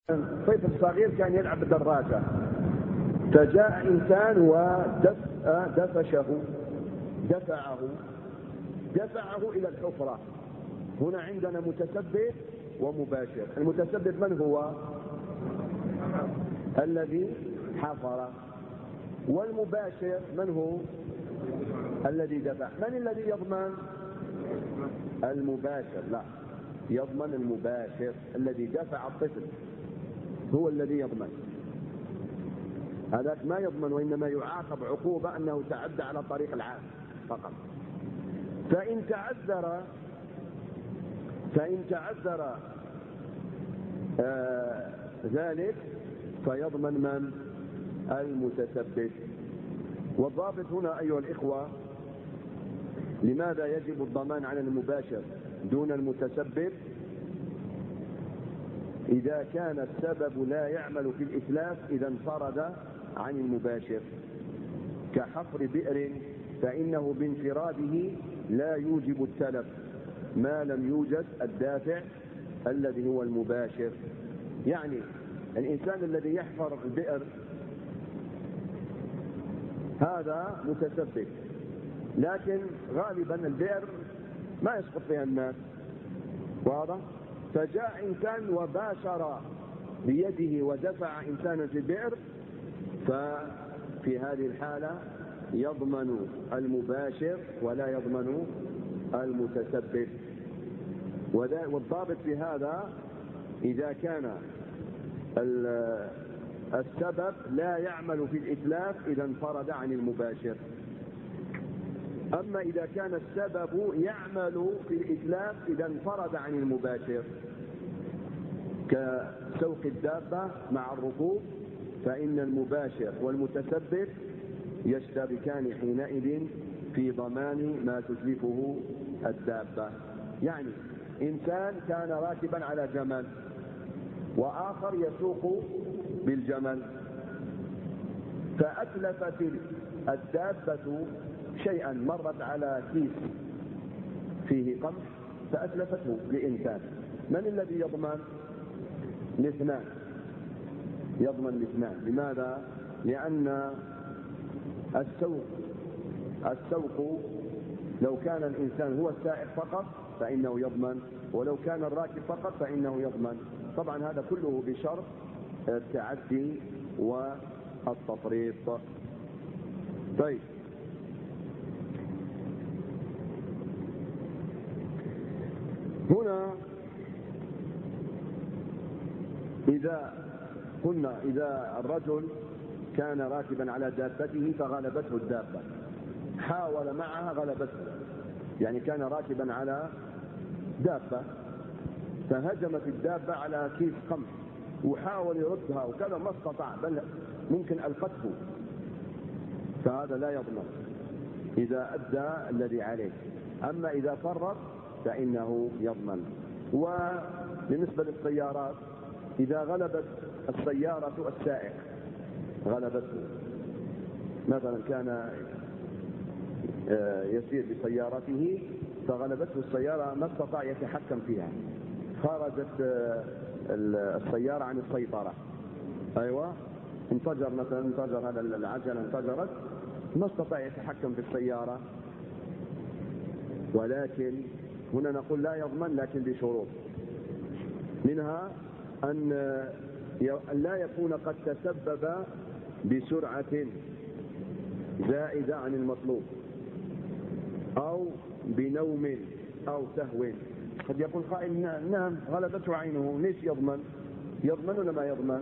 طفل صغير كان يلعب بالدراجة، فجاء إنسان دفعه إلى الحفرة. هنا عندنا متسبب ومباشر. المتسبب من هو؟ الذي حفر. والمباشر من هو؟ الذي دفع. من الذي يضمن؟ المباشر. لا، يضمن المباشر الذي دفع الطفل، هو الذي يضمن. هذاك ما يضمن، وإنما يعاقب عقوبة أنه تعدى على طريق العام فقط. فإن تعذر ذلك فيضمن من؟ المتسبب. والضابط هنا أيها الإخوة، لماذا يجب الضمان على المباشر دون المتسبب؟ إذا كان السبب لا يعمل في الإتلاف إذا انفرد عن المباشر، كحفر بئر فإنه بانفراده لا يوجب التلف ما لم يوجد الدافع الذي هو المباشر. يعني الإنسان الذي يحفر البئر هذا متسبب، لكن غالبا البئر ما يسقط فيها الناس، واضح؟ فجاء إنسان وباشر بيده ودفع إنسانا في البئر، ففي هذه الحالة يضمن المباشر ولا يضمن المتسبب. والضابط في هذا إذا كان السبب لا يعمل في الإتلاف إذا انفرد عن المباشر. أما إذا كان السبب يعمل في الإتلاف إذا انفرد عن المباشر، كسوق الدابة مع الركوب، فإن المباشر والمتسبب يشتركان حينئذ في ضمان ما تتلفه الدابة. يعني إنسان كان راكبا على جمل وآخر يسوق بالجمل، فأتلفت الدابة شيئا، مرت على كيس فيه قمح فأتلفته لإنسان. من الذي يضمن؟ الاثنان، يضمن الاثنان. لماذا؟ لأن السوق لو كان الإنسان هو السائق فقط فإنه يضمن، ولو كان الراكب فقط فإنه يضمن. طبعا هذا كله بشرط التعدي والتفريط. طيب، هنا إذا الرجل كان راكبا على دابته فغلبته الدابة، حاول معها غلبته، يعني كان راكبا على دابة فهجمت الدابة على كيس قمح وحاول يردها وكذا ما استطاع، بل ممكن ألقته، فهذا لا يضمن إذا أدى الذي عليه. أما إذا فرط فإنه يضمن. وبالنسبة للسيارات، إذا غلبت السيارة السائق، غلبته مثلا كان يسير بسيارته فغلبته السيارة ما استطاع يتحكم فيها، خرجت السيارة عن السيطرة، أيوة، انفجر مثلا، انفجر هذا العجلة، انفجرت، ما استطاع يتحكم في السيارة. ولكن هنا نقول لا يضمن، لكن بشروط، منها أن لا يكون قد تسبب بسرعة زائدة عن المطلوب أو بنوم أو سهو. قد يقول قائل نعم غلبته عينه، ليش يضمن؟ يضمن ولا ما يضمن؟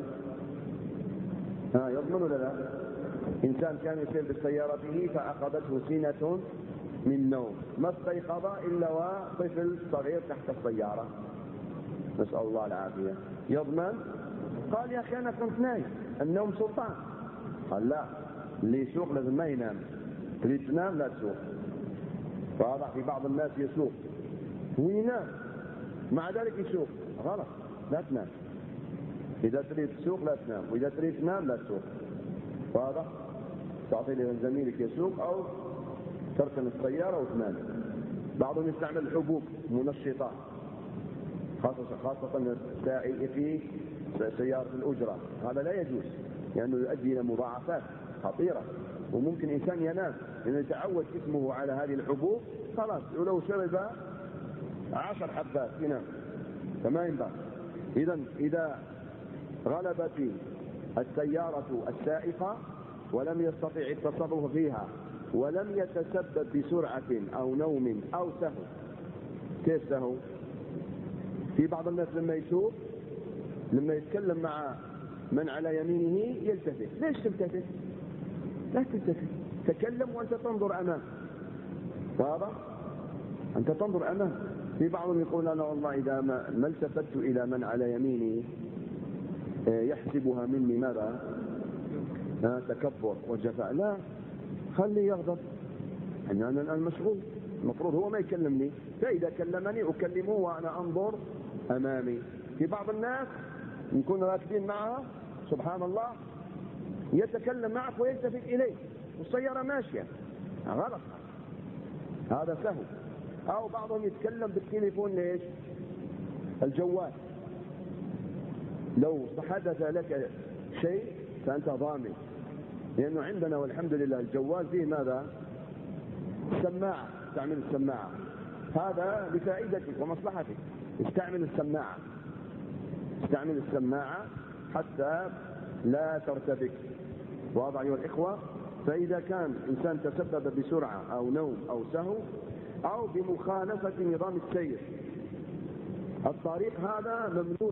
يضمن ولا لا؟ إنسان كان يسير بسيارته فأخذته سنة من نوم، ما استيقظ إلا وطفل صغير تحت السيارة، نسأل الله العافية، يضمن؟ قال يا أخي أنا كنت نايم، النوم سلطان. قال لا، اللي يسوق لازم ما ينام، تريد تنام لا تسوق. واضح؟ في بعض الناس يسوق وينام مع ذلك يسوق، غلط، لا تنام. إذا تريد تسوق لا تنام، وإذا تريد تنام لا تسوق. واضح؟ تعطي لزميلك يسوق أو تركن السيارة وتنام. بعضهم يستعمل حبوب منشطات، خاصة الساعي في سيارة الأجرة، هذا لا يجوز لأنه يؤدي إلى مضاعفات خطيرة، وممكن إنسان ينام لأنه يتعود جسمه على هذه الحبوب، خلاص ولو شرب 10 حبات ينام، فما ينبغي. إذا غلبت السيارة السائقة ولم يستطع التصرف فيها ولم يتسبب بسرعة أو نوم أو سهو. كيف سهو؟ في بعض الناس لما يسوق لما يتكلم مع من على يمينه يلتفت. ليش تلتفت؟ لا تلتفت، تكلم وأنت تنظر أمام. واضح؟ أنت تنظر أمام. في بعضهم يقول أنا والله إذا ما التفت إلى من على يميني يحسبها مني ماذا؟ تكبر وجفاء. لا، خلي يغضب، أنا الآن مشغول، المفروض هو ما يكلمني، فإذا كلمني أكلمه وأنا أنظر أمامي. في بعض الناس نكون راكبين معها سبحان الله يتكلم معك ويلتفت إليه والسيارة ماشية، غلط، هذا سهو. أو بعضهم يتكلم بالتليفون. ليش؟ الجوال، لو حدث لك شيء فأنت ضامن، لأنه عندنا والحمد لله الجوال فيه ماذا؟ سماعة، استعمل السماعة، هذا لفائدتك ومصلحتك، استعمل السماعة، استعمل السماعة حتى لا ترتبك. واضح أيها الإخوة؟ فإذا كان إنسان تسبب بسرعة أو نوم أو سهو أو بمخالفة نظام السير، الطريق هذا ممنوع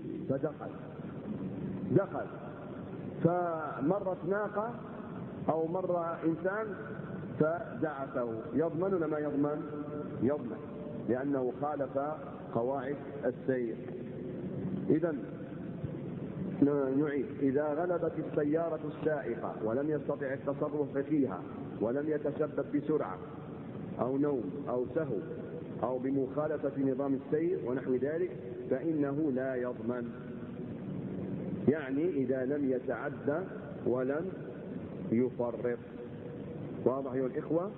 فدخل فمرت ناقة أو مر إنسان فدعسه، يضمن ولا ما يضمن؟ يضمن، لأنه خالف قواعد السير. إذن نعيد: إذا غلبت السيارة السائقة ولم يستطع التصرف فيها ولم يتسبب بسرعة أو نوم أو سهو أو بمخالفة نظام السير ونحو ذلك فإنه لا يضمن، يعني إذا لم يتعدى ولم يفرط. واضح أيها الإخوة؟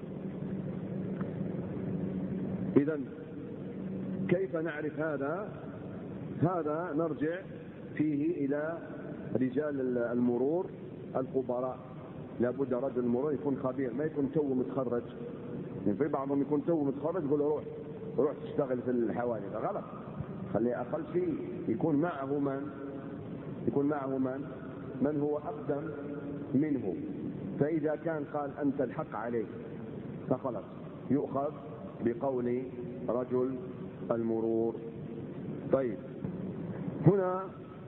إذن كيف نعرف هذا؟ هذا نرجع فيه إلى رجال المرور الخبراء. لابد رجل المرور يكون خبير، ما يكون تو متخرج. يعني في بعضهم يكون تو متخرج يقول روح تشتغل في الحوادث، غلط. خلي أقل شيء يكون معه من هو أقدم منه، فإذا كان قال أنت الحق عليك فخلص يؤخذ بقول رجل المرور. طيب، هنا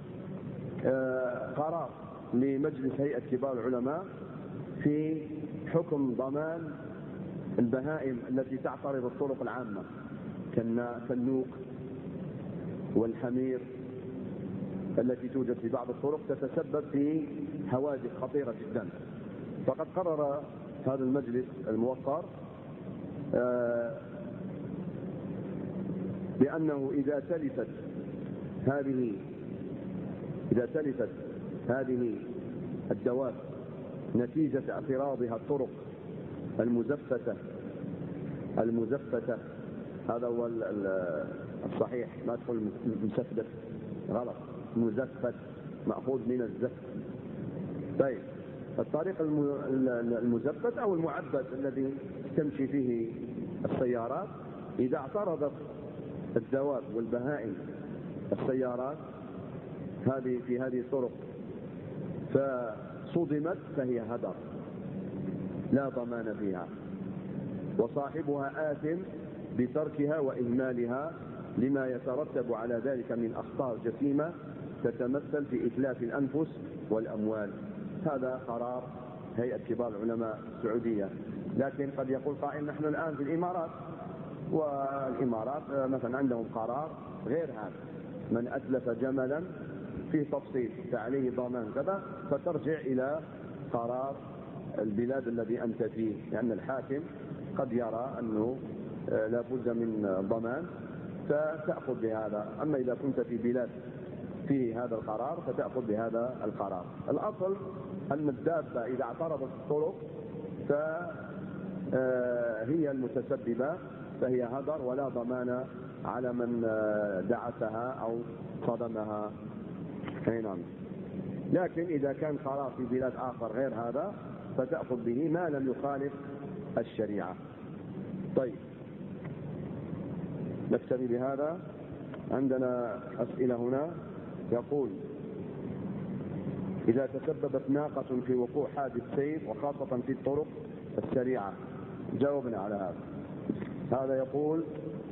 قرار لمجلس هيئة كبار العلماء في حكم ضمان البهائم التي تعترض الطرق العامة كالنوق والحمير التي توجد في بعض الطرق تتسبب في حوادث خطيرة جدا. فقد قرر هذا المجلس الموقر بأنه إذا تلفت هذه الدواب نتيجة اعتراضها الطرق المزفتة، هذا هو الصحيح، ما تقول مسفدت، غلط، مزفت مأخوذ من الزفت. طيب، الطريق المزفت أو المعبد الذي تمشي فيه السيارات، إذا اعترضت الدواب والبهائم السيارات في هذه الطرق فصدمت فهي هدر لا ضمان فيها، وصاحبها آثم بتركها وإهمالها لما يترتب على ذلك من أخطار جسيمة تتمثل في إتلاف الأنفس والأموال. هذا قرار هيئة كبار العلماء السعودية. لكن قد يقول قائل نحن الآن في الإمارات، والإمارات مثلا عندهم قرار غير هذا، من أتلف جملا فيه تفصيل فعليه ضمان كذا، فترجع إلى قرار البلاد الذي أنت فيه، لأن الحاكم قد يرى أنه لا بد من ضمان فتأخذ بهذا. أما إذا كنت في بلاد فيه هذا القرار فتأخذ بهذا القرار. الأصل أن الدابة إذا اعترضت الطرق فهي المتسببة، فهي هدر ولا ضمان على من دعسها أو صدمها. أي نعم. لكن إذا كان قرار في بلاد آخر غير هذا فتأخذ به ما لم يخالف الشريعة. طيب نكتفي بهذا. عندنا أسئلة هنا. يقول: إذا تسببت ناقة في وقوع حادث سير وخاصة في الطرق السريعة، جاوبنا على هذا. هذا يقول: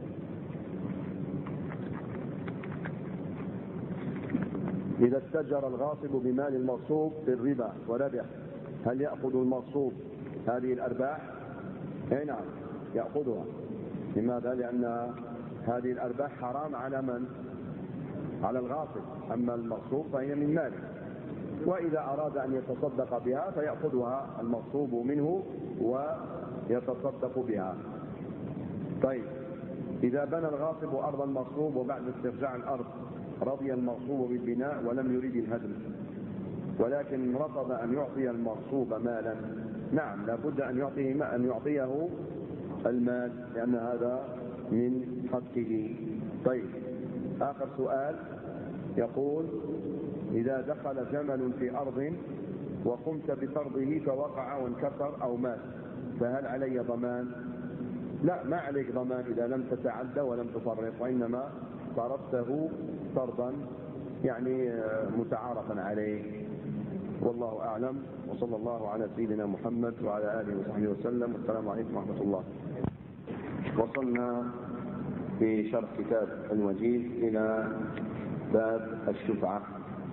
إذا استجر الغاصب بمال المغصوب بالربا وربح، هل يأخذ المغصوب هذه الأرباح؟ أي نعم يأخذها. لماذا؟ لأن هذه الأرباح حرام على من؟ على الغاصب. أما المغصوب فهي من ماله، وإذا أراد أن يتصدق بها فيأخذها المغصوب منه ويتصدق بها. طيب إذا بنى الغاصب أرض المغصوب وبعد استرجاع الأرض رضي المغصوب بالبناء ولم يريد الهدم، ولكن رفض أن يعطي المغصوب مالا، نعم لابد أن يعطيه المال لأن هذا من حقه. طيب آخر سؤال يقول: إذا دخل جمل في أرض وقمت بطرده فوقع وانكسر أو مات، فهل علي ضمان؟ لا، ما عليك ضمان إذا لم تتعدى ولم تفرط، وإنما طردته طردا يعني متعارفا عليه. والله أعلم، وصلى الله على سيدنا محمد وعلى آله وصحبه وسلم، والسلام عليكم ورحمة الله. وصلنا في شرح كتاب الوجيز إلى باب الشفعة.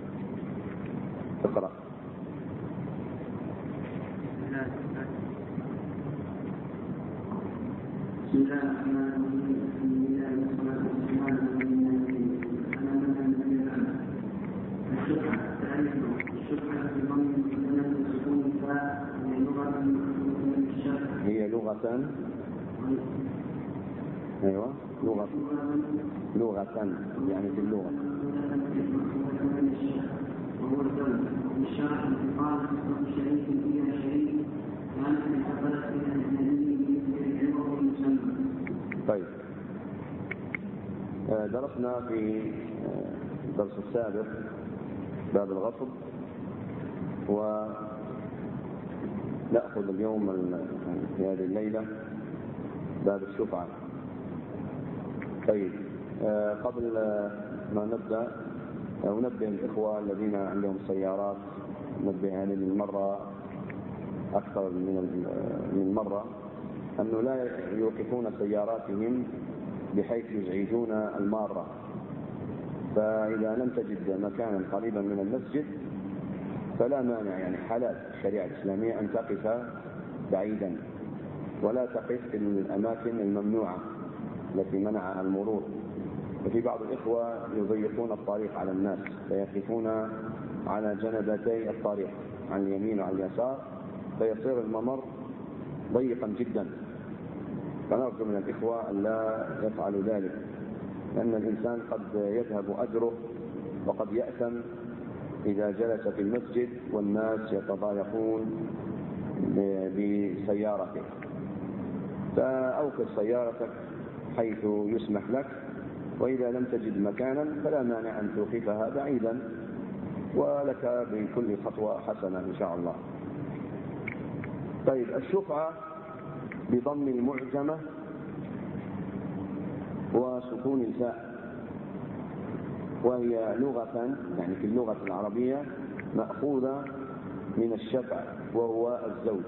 اقرأ. بسم الله الرحمن الرحيم. الحمد لله والصلاة والسلام على نبينا محمد. الشفعة تعرفه. الشفعة في ضمن المسلمات وسكون الفاء هي لغة من الشرع. هي لغة أيوة لغة يعني في اللغة. وهو الدولة الشرع انتقال حقوق شريك إلى شريك كانت انتقلت إلى الأجنبي بالعوض المسمى. طيب درسنا في الدرس السابق باب الغصب، ونأخذ اليوم في هذه الليلة باب الشفعة. طيب قبل ما نبدأ أنبه الإخوة الذين عندهم سيارات، نبه هذه المرة أكثر من مرة، أنه لا يوقفون سياراتهم بحيث يزعجون المارة. فإذا لم تجد مكانا قريبا من المسجد فلا مانع، يعني حلال الشريعة الإسلامية أن تقف بعيدا، ولا تقف في الأماكن الممنوعة التي منعها المرور. وفي بعض الإخوة يضيقون الطريق على الناس فيقفون على جنبتي الطريق عن اليمين وعن اليسار، فيصير الممر ضيقا جدا. فنرجو من الإخوة أن لا يفعلوا ذلك، لأن الإنسان قد يذهب أجره وقد يأثم إذا جلس في المسجد والناس يتضايقون بسيارته. فأوقف سيارتك حيث يسمح لك، وإذا لم تجد مكانا فلا مانع أن توقفها بعيدا، ولك بكل خطوة حسنة إن شاء الله. طيب الشفعة بضم المعجمة وسكون الفاء، وهي لغة يعني في اللغة العربية مأخوذة من الشفع وهو الزوج.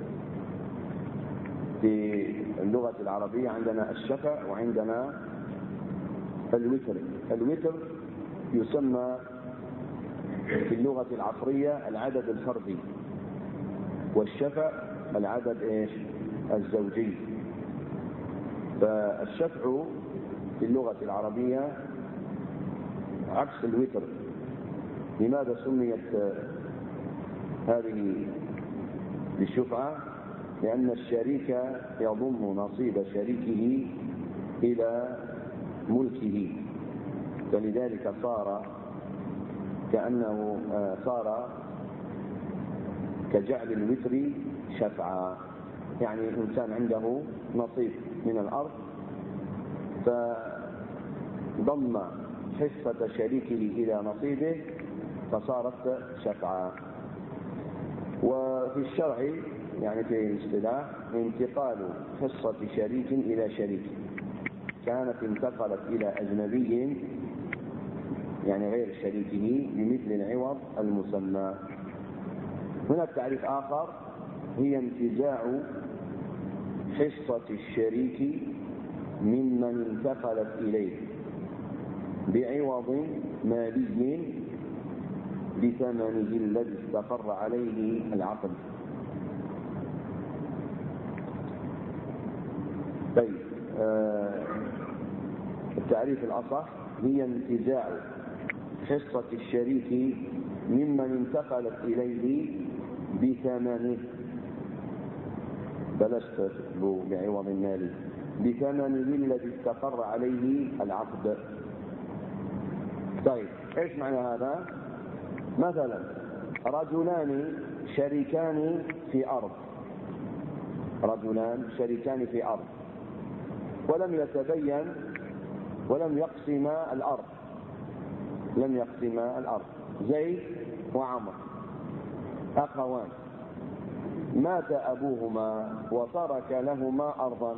في اللغة العربية عندنا الشفع وعندنا الوتر. الوتر يسمى في اللغة العصرية العدد الفردي، والشفع العدد الزوجي. فالشفع في اللغة العربية عكس الوتر. لماذا سميت هذه بالشفعة؟ لأن الشريك يضم نصيب شريكه إلى ملكه، فلذلك صار كأنه صار كجعل الوتر شفعا، يعني إنسان عنده نصيب من الأرض فضم حصة شريكه إلى نصيبه فصارت شفعة. وفي الشرع يعني في الاصطلاح انتقال حصة شريك إلى شريك، كانت انتقلت إلى أجنبي يعني غير شريكه بمثل العوض المسمى. هناك تعريف آخر، هي انتزاع حصة الشريك ممن انتقلت إليه بعوض مالي بثمنه الذي استقر عليه العقد. طيب، التعريف الأصح هي انتزاع حصة الشريك ممن انتقلت إليه بثمنه، بلاش تكتبوا بعوض مالي، بثمنه الذي استقر عليه العقد. طيب، ايش معنى هذا؟ مثلا رجلان شريكان في أرض، رجلان شريكان في أرض ولم يتبين ولم يقسما الأرض، لم يقسما الأرض، زيد وعمر أخوان، مات أبوهما وترك لهما أرضا،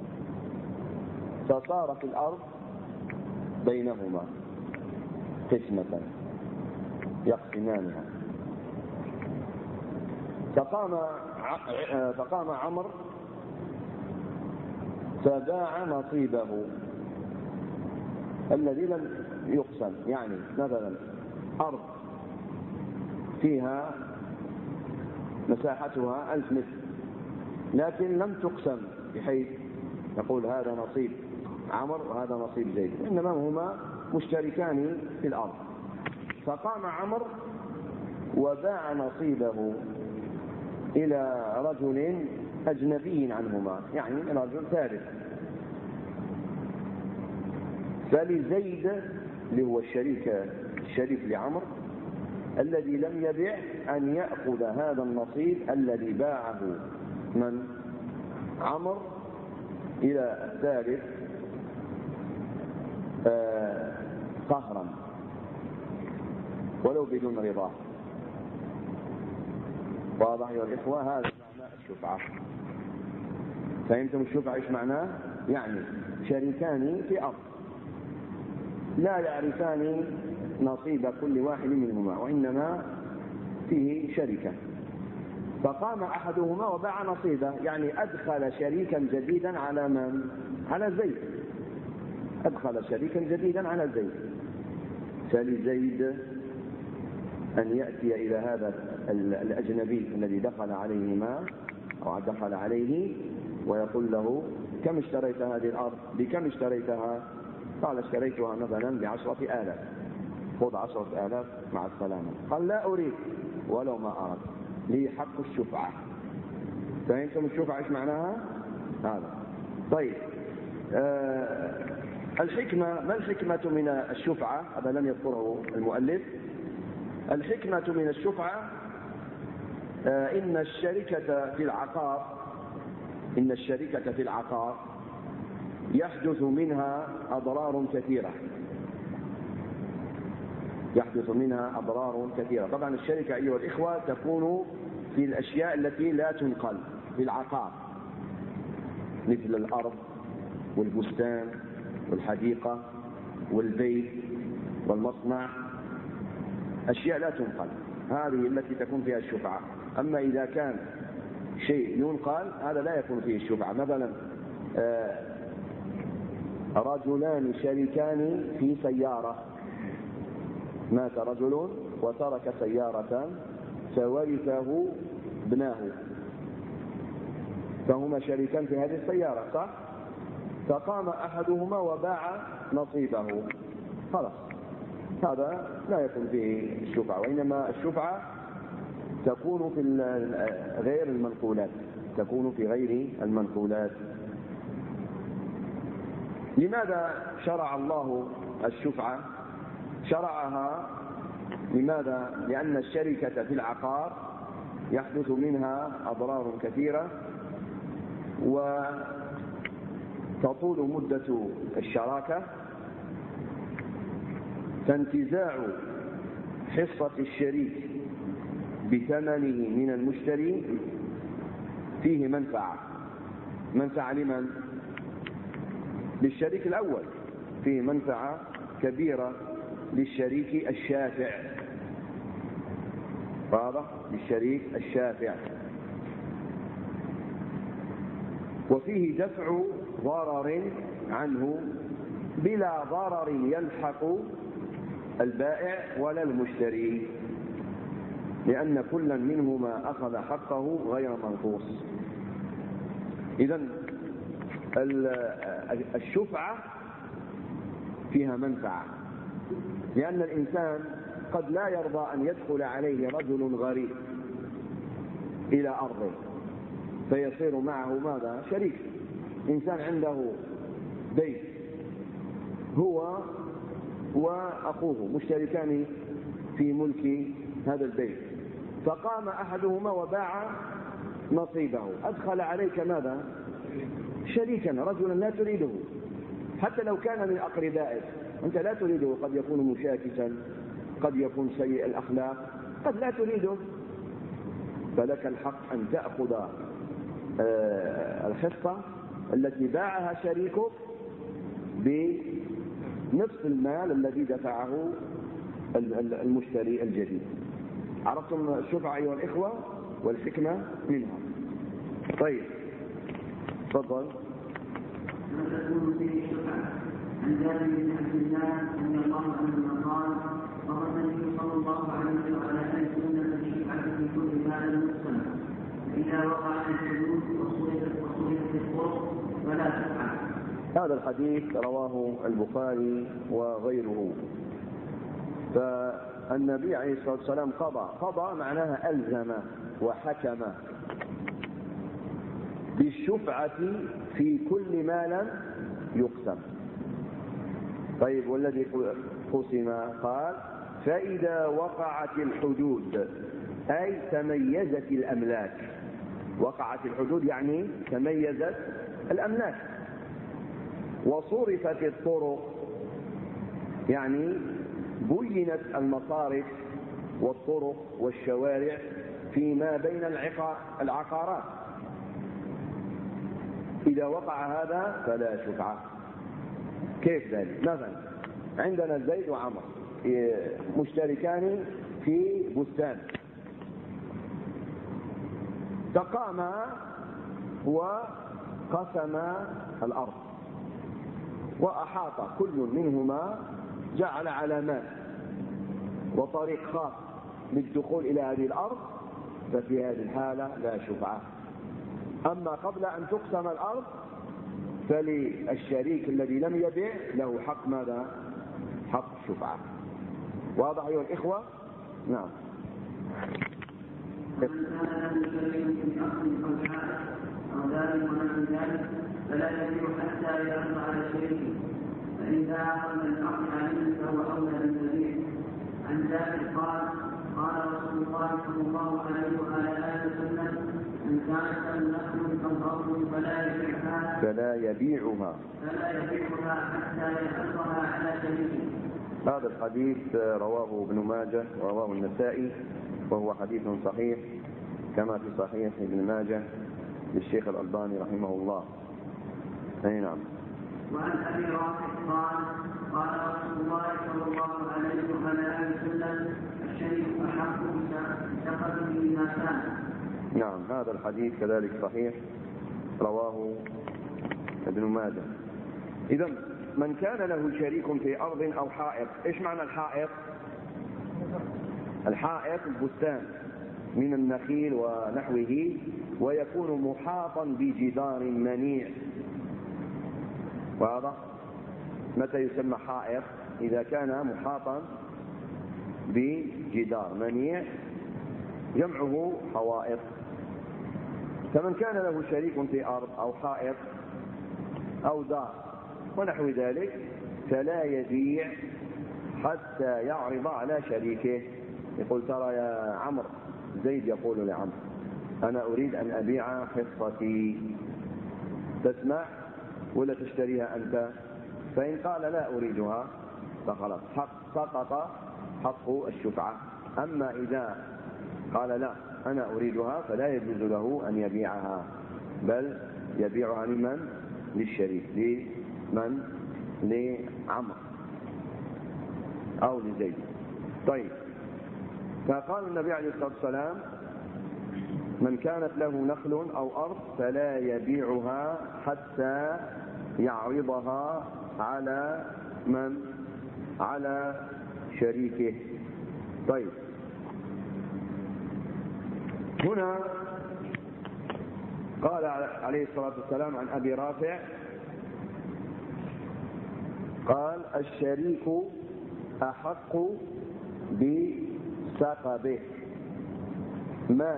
فصارت الأرض بينهما قسمة يقسمانها. فقام عمرو فباع نصيبه الذي لم يقسم، يعني مثلا أرض فيها مساحتها 1000 متر لكن لم تقسم بحيث نقول هذا نصيب عمرو وهذا نصيب زيد، إنما هما مشتركان في الأرض. فقام عمرو وباع نصيبه إلى رجل أجنبي عنهما، يعني رجل ثالث، فلزيد اللي هو الشريك لعمرو الذي لم يبع أن يأخذ هذا النصيب الذي باعه من عمرو إلى الثالث قهرا ولو بدون رضاه. واضح يا الإخوة؟ هذا معنى الشفعة. فهمتم الشفعة ايش معناه؟ يعني شريكان في أرض لا يعرفان نصيب كل واحد منهما وإنما فيه شركة، فقام أحدهما وباع نصيبه، يعني أدخل شريكا جديدا على من؟ على زيد، أدخل شريكا جديدا على زيد. فلزيد أن يأتي إلى هذا الأجنبي الذي دخل عليهما أو دخل عليه ويقول له كم اشتريت هذه الأرض؟ بكم اشتريتها؟ قال اشتريتها مثلا ب10,000، خذ 10,000 مع السلامة. قال لا أريد ولو ما أرد، لي حق الشفعة. فهمتم الشفعة ايش معناها؟ هذا. طيب، الحكمة، ما الحكمة من الشفعة؟ هذا لم يذكره المؤلف. الحكمة من الشفعة إن الشركة في العقار يحدث منها أضرار كثيرة، يحدث منها أضرار كثيرة. طبعا الشركة أيها الإخوة تكون في الأشياء التي لا تنقل في العقار، مثل الأرض والبستان والحديقة والبيت والمصنع، أشياء لا تنقل، هذه التي تكون فيها الشفعة. أما إذا كان شيء ينقل هذا لا يكون فيه الشفعة. مثلا رجلان شريكان في سيارة، مات رجل وترك سيارة فورثه ابناه، فهما شريكان في هذه السيارة، صح؟ فقام أحدهما وباع نصيبه، خلاص هذا لا يكون فيه الشفعة، وإنما الشفعة تكون في غير المنقولات، تكون في غير المنقولات. لماذا شرع الله الشفعة؟ شرعها لماذا؟ لأن الشركة في العقار يحدث منها أضرار كثيرة وتطول مدة الشراكة، فانتزاع حصة الشريك بثمنه من المشتري فيه منفعة لمن؟ للشريك الأول، فيه منفعة كبيرة للشريك الشافع، واضح؟ للشريك الشافع. وفيه دفع ضرر عنه بلا ضرر يلحق البائع ولا المشتري، لأن كلا منهما أخذ حقه غير منقوص. إذن الشفعة فيها منفعة، لأن الإنسان قد لا يرضى أن يدخل عليه رجل غريب إلى أرضه فيصير معه ماذا؟ شريك. إنسان عنده بيت هو وأخوه مشتركان في ملك هذا البيت، فقام أحدهما وباع نصيبه، أدخل عليك ماذا؟ شريكا، رجلا لا تريده، حتى لو كان من أقربائك أنت لا تريده، قد يكون مشاكسا، قد يكون سيء الأخلاق، قد لا تريده، فلك الحق أن تأخذ الحصة التي باعها شريكك بنصف المال الذي دفعه المشتري الجديد. عرفتم الشفعة أيها الإخوة والحكمة منها؟ طيب تفضل. ما تكون فيه الشفعة؟ عن جابر بن عبد الله رضي الله عنهما قال: قال النبي صلى الله عليه وعلى اله وسلم الشفعة في كل مال مقسم، فإذا وقعت الحدود وصرفت الطرق فلا شفعة. هذا الحديث رواه البخاري وغيره. فالنبي عليه الصلاة والسلام قضى معناها ألزم وحكم بالشفعة في كل ما لم يقسم. طيب والذي قسم؟ قال: فإذا وقعت الحدود، أي تميزت الأملاك. وقعت الحدود يعني تميزت الأملاك. وصرفت الطرق يعني بينت المصارف والطرق والشوارع فيما بين العقارات. إذا وقع هذا فلا شفعة. كيف ذلك؟ مثلا عندنا زيد وعمر مشتركان في بستان، تقاما وقسما الأرض، وأحاط كل منهما، جعل علامات وطريق خاص للدخول إلى هذه الأرض، ففي هذه الحالة لا شفعة. أما قبل أن تقسم الأرض فللشريك الذي لم يبيع له حق ماذا؟ حق الشفعة. واضح أيها الإخوة؟ نعم. ومن كان له شريك في أصل أو حائط أو دار ونحو ذلك فلا يبيع حتى يعرض على شريكه، فإذا أخذ العقد عليه فهو أولى بالبيع. عن جابر قال: قال رسول الله صلى الله عليه وعلى آله وسلم: من كانت له نخل أو أرض فلا يبيعها حتى يعرضها على شريكه. هذا الحديث رواه ابن ماجه ورواه النسائي، وهو حديث صحيح كما في صحيح ابن ماجه للشيخ الألباني رحمه الله. أي نعم. وعن أبي رافع قال: قال رسول الله صلى الله عليه وعلى آله وسلم: الشريك أحق بثقته ما كان. نعم، هذا الحديث كذلك صحيح رواه ابن ماجه. إذا من كان له شريك في أرض أو حائط، إيش معنى الحائط؟ الحائط البستان من النخيل ونحوه، ويكون محاطا بجدار منيع. واضح؟ متى يسمى حائط؟ إذا كان محاطا بجدار منيع، جمعه حوائط. فمن كان له شريك في أرض أو حائط أو دار ونحو ذلك فلا يبيع حتى يعرض على شريكه. يقول: ترى يا عمرو، زيد يقول لعمرو: أنا أريد أن أبيع حصتي، تسمع ولا تشتريها أنت؟ فإن قال: لا أريدها، فخلاص سقط حق الشفعة. أما إذا قال لا أنا أريدها فلا يجوز له أن يبيعها، بل يبيعها لمن؟ للشريك، لمن؟ لعمر أو لزيد. طيب، فقال النبي عليه الصلاة والسلام من كانت له نخل أو أرض فلا يبيعها حتى يعرضها على من؟ على شريكه. طيب، هنا قال عليه الصلاة والسلام عن أبي رافع قال الشريك أحق بسقبه ما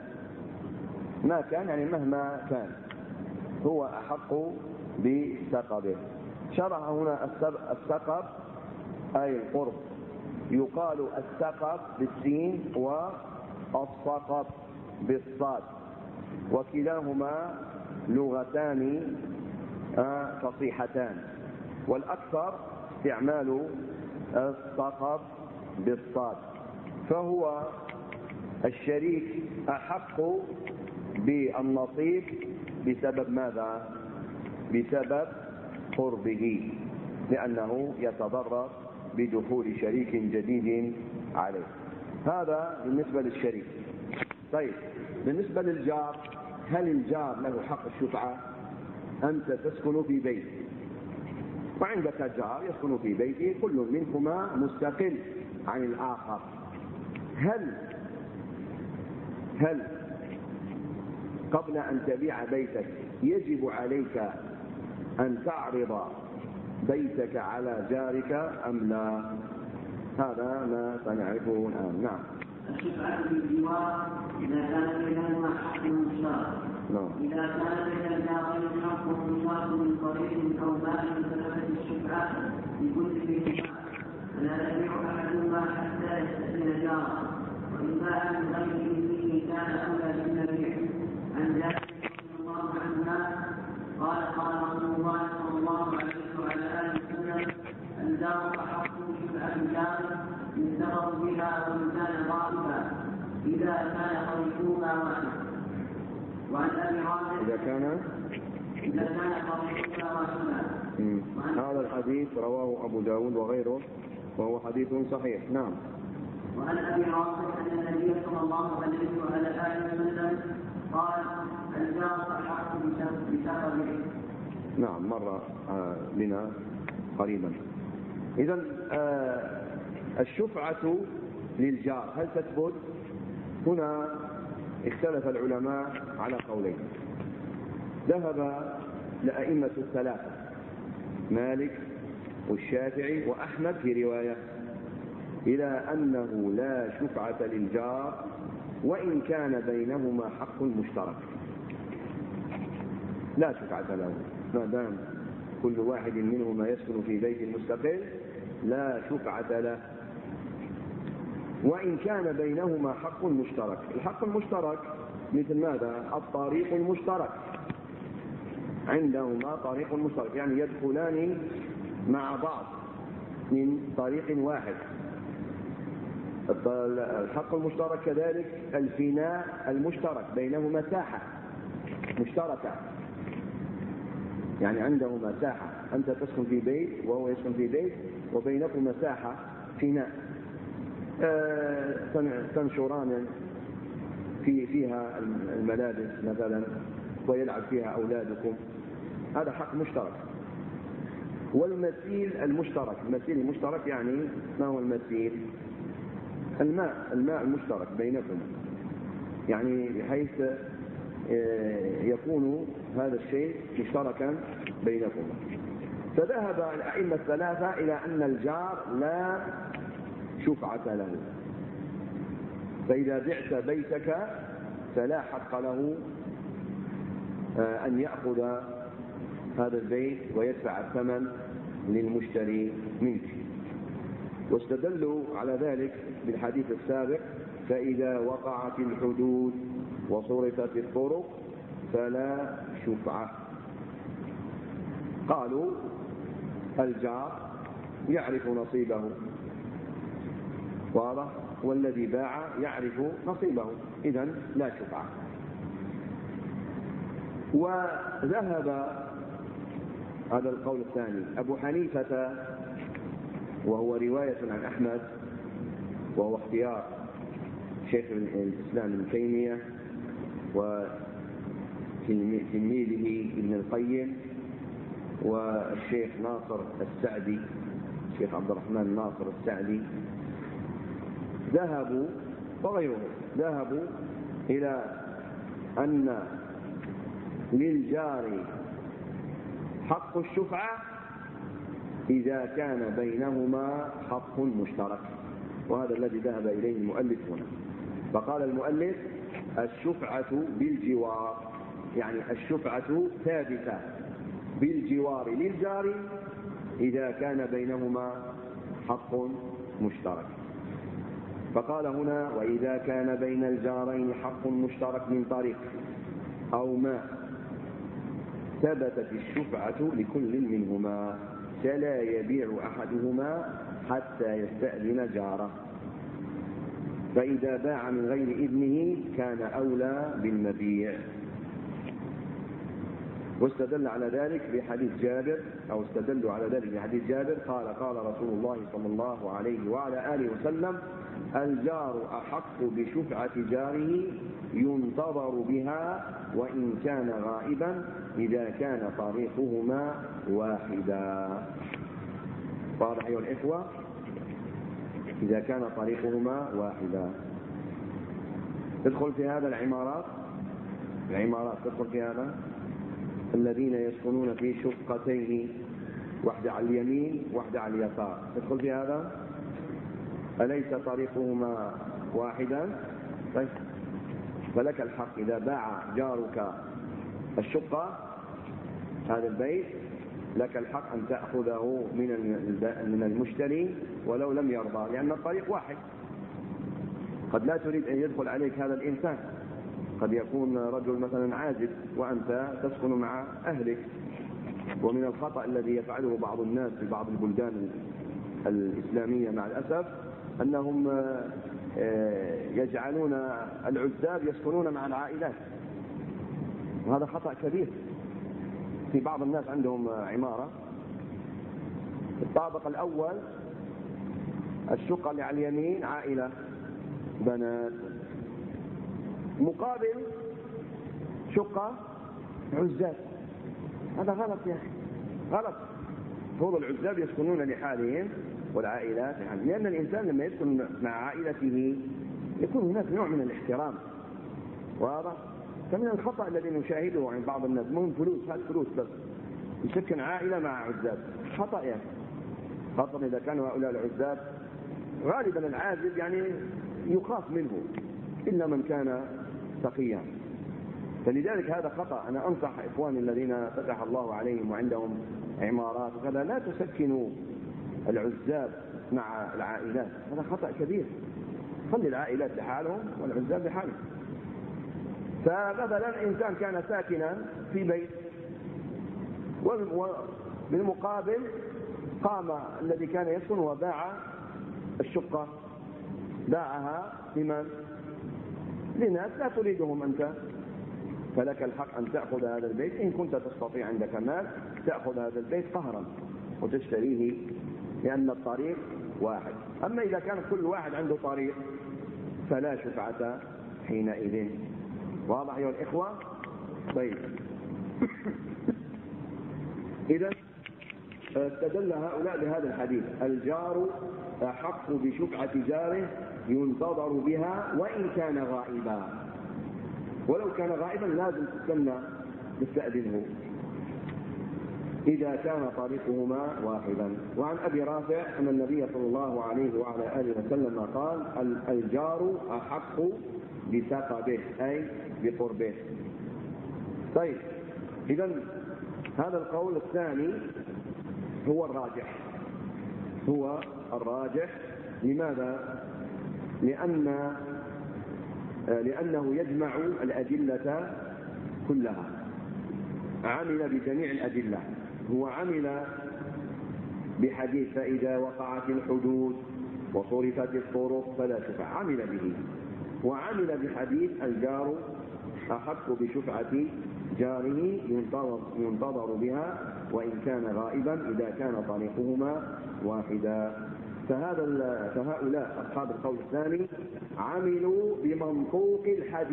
كان يعني مهما كان هو أحق بسقبه. شرع هنا السقب أي القرب، يقال السقب بالسين والصقب بالصاد، وكلاهما لغتان فصيحتان، والأكثر استعمال الصقب بالصاد. فهو الشريك أحق بالنصيب بسبب ماذا؟ بسبب قربه، لأنه يتضرر بدخول شريك جديد عليه. هذا بالنسبة للشريك. طيب، بالنسبة للجار، هل الجار له حق الشفعة؟ أنت تسكن في بيت وعندك جار يسكن في بيته، كل منهما مستقل عن الآخر، هل قبل أن تبيع بيتك يجب عليك أن تعرض بيتك على جارك أم لا؟ هذا ما سنعرفه الآن. نعم. الشفعة في الجوار إذا كان بينهما حق مشترك. إذا كان بين الجارين حق مشترك من طريق أو مال بسبب الشفعة لكل منهما فلا يبيع أحدهما حتى يستأذن جاره، وإن باع من غير إذنه كان أولى بالمبيع. عن جابر رضي الله عنهما قال قال رسول الله صلى الله عليه وعلى آله وسلم الجار أحق بشفعة الجار إن سبق بها وإن كان غائبا إذا كان طريقهما واحد. وعن أبي رافع إذا كان طريقهما واحدا. هذا الحديث رواه أبو داود وغيره وهو حديث صحيح. نعم. وعن أبي رافع أن النبي صلى الله عليه وعلى آله وسلم قال الجار أحق بسببه. نعم، مر بنا قريبا. إذن الشفعة للجار هل تثبت؟ هنا اختلف العلماء على قولين. ذهب الأئمة الثلاثة مالك والشافعي وأحمد في رواية إلى أنه لا شفعة للجار وإن كان بينهما حق مشترك، لا شفعة له ما دام كل واحد منهما يسكن في بيت مستقل، لا شفعة له. وإن كان بينهما حق مشترك، الحق المشترك مثل ماذا؟ الطريق المشترك، عندهما طريق مشترك يعني يدخلان مع بعض من طريق واحد. الحق المشترك كذلك الفناء المشترك، بينهما ساحة مشتركة، يعني عندهما ساحة، أنت تسكن في بيت وهو يسكن في بيت وبينكم مساحة فناء تنشران فيها الملابس مثلا ويلعب فيها أولادكم، هذا حق مشترك. والمثيل المشترك، المثيل المشترك يعني ما هو المثيل؟ الماء المشترك بينكم، يعني بحيث يكون هذا الشيء مشتركا بينكم. فذهب الأئمة الثلاثة إلى أن الجار لا شفعة له، فإذا بعت بيتك فلا حق له أن يأخذ هذا البيت ويدفع الثمن للمشتري منك. واستدلوا على ذلك بالحديث السابق فإذا وقعت الحدود وصرفت الطرق فلا شفعة. قالوا الجار يعرف نصيبه واضح؟ والذي باع يعرف نصيبه، إذن لا شفعة. وذهب، هذا القول الثاني، أبو حنيفة، وهو رواية عن أحمد، وهو اختيار شيخ الإسلام ابن تيمية وتلميذه ابن القيم والشيخ ناصر السعدي، الشيخ عبد الرحمن ناصر السعدي، ذهبوا وغيرهم ذهبوا إلى أن للجار حق الشفعة إذا كان بينهما حق مشترك، وهذا الذي ذهب إليه المؤلف هنا. فقال المؤلف: الشفعة بالجوار، يعني الشفعة ثابتة بالجوار للجار إذا كان بينهما حق مشترك. فقال هنا: وإذا كان بين الجارين حق مشترك من طريق أو ما ثبتت الشفعة لكل منهما، فلا يبيع أحدهما حتى يستأذن جاره، فإذا باع من غير إذنه كان أولى بالمبيع. واستدل على ذلك بحديث جابر، أو استدلوا على ذلك بحديث جابر قال: قال رسول الله صلى الله عليه وعلى آله وسلم: الجار أحق بشفعة جاره ينتظر بها وإن كان غائبا إذا كان طريقهما واحدا. واضح أيها الإخوة؟ إذا كان طريقهما واحدا. تدخل في هذا العمارات تدخل في هذا الذين يسكنون في شقتين، واحدة على اليمين واحدة على اليسار، تدخل في هذا. أليس طريقهما واحدا؟ طيب، فلك الحق إذا باع جارك الشقة، هذا البيت، لك الحق أن تأخذه من المشتري ولو لم يرضى، لأن الطريق واحد. قد لا تريد أن يدخل عليك هذا الإنسان، قد يكون رجل مثلا عازب وأنت تسكن مع أهلك. ومن الخطأ الذي يفعله بعض الناس في بعض البلدان الإسلامية مع الأسف أنهم يجعلون العزاب يسكنون مع العائلات، وهذا خطأ كبير. في بعض الناس عندهم عمارة، الطابق الأول الشقة اللي على اليمين عائلة بنات، مقابل شقة عزاب. هذا غلط يا أخي، غلط. فوضى العزاب يسكنون لحالهم والعائلات لحالهم، لأن الإنسان لما يسكن مع عائلته يكون هناك نوع من الاحترام. واضح؟ فمن الخطأ الذي نشاهده عند بعض الناس مهم فلوس بس يسكن عائلة مع عزاب. خطأ يعني، خاصة إذا كانوا هؤلاء العزاب غالبا العازب يعني يخاف منه إلا من كان تقيا. فلذلك هذا خطأ. أنا أنصح إخواني الذين فتح الله عليهم وعندهم عمارات وكذا، لا تسكنوا العزاب مع العائلات، هذا خطأ كبير. خلي العائلات لحالهم والعزاب لحالهم. فمثلا إنسان كان ساكنا في بيت، وبالمقابل قام الذي كان يسكن وباع الشقة، باعها لمن؟ لناس لا تريدهم أنت، فلك الحق أن تأخذ هذا البيت إن كنت تستطيع، عندك مال تأخذ هذا البيت قهرا وتشتريه، لأن الطريق واحد. أما إذا كان كل واحد عنده طريق فلا شفعة حينئذ. واضح أيها الإخوة؟ طيب، إذا استدل هؤلاء بهذا الحديث: الجار أحق بشفعة جاره ينتظر بها وإن كان غائبا. ولو كان غائبا لازم تستأذنه إذا كان طريقهما واحدا. وعن أبي رافع أن النبي صلى الله عليه وعلى آله وسلم قال: الجار أحق بثقبه، أي بقربه. طيب، إذن هذا القول الثاني هو الراجح. لماذا؟ لأنه يجمع الأدلة كلها، عمل بجميع الأدلة. هو عمل بحديث: فإذا وقعت الحدود وصرفت الطرق فلا شفعة، عمل به، وعمل بحديث الجار أحق بشفعة جاره ينتظر بها وإن كان غائبا إذا كان طريقهما واحدا. فهؤلاء أصحاب القول الثاني عملوا بمنطوق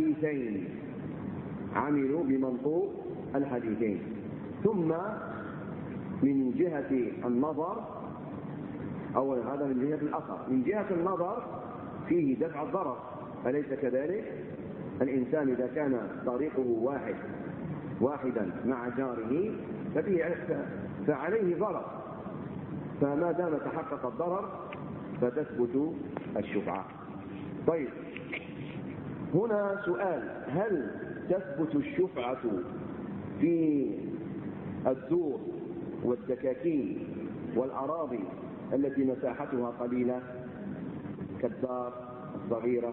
الحديثين، ثم من جهة النظر، أو هذا من جهة الأثر، من جهة النظر فيه دفع الضرر، أليس كذلك؟ الإنسان إذا كان طريقه واحدا مع جاره فعليه ضرر، فما دام تحقق الضرر فتثبت الشفعة. طيب، هنا سؤال: هل تثبت الشفعة في الدور والدكاكين والأراضي التي مساحتها قليلة كالدار الصغيرة؟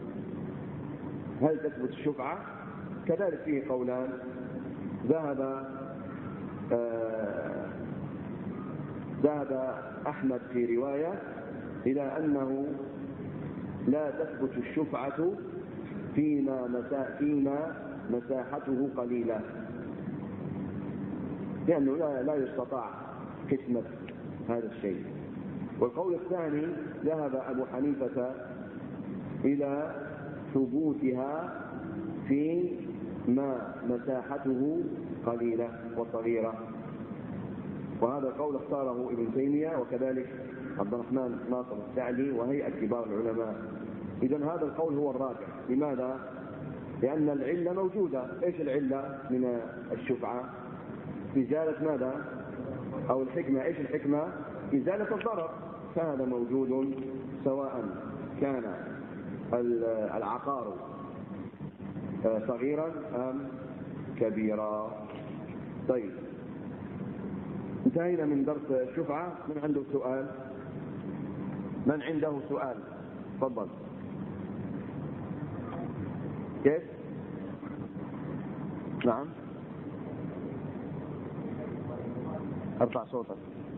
هل تثبت الشفعة؟ كذلك فيه قولان. ذهب أحمد في رواية إلى أنه لا تثبت الشفعة فيما مساحته قليلة، لأنه لا يستطاع قسمة هذا الشيء. والقول الثاني ذهب أبو حنيفة إلى ثبوتها في ما مساحته قليلة وصغيرة، وهذا القول اختاره ابن تيمية وكذلك عبد الرحمن ناصر السعدي وهيئة كبار العلماء. إذن هذا القول هو الراجح. لماذا؟ لأن العلة موجودة. إيش العلة من الشفعة؟ إزالة ماذا؟ أو الحكمة. إيش الحكمة؟ إزالة الضرر، فهذا موجود سواء كان العقار صغيرا أم كبيرا. طيب، انتهينا من درس الشفعة. من عنده سؤال؟ من عنده سؤال؟ تفضل. كيف؟ نعم، ارفع صوتك.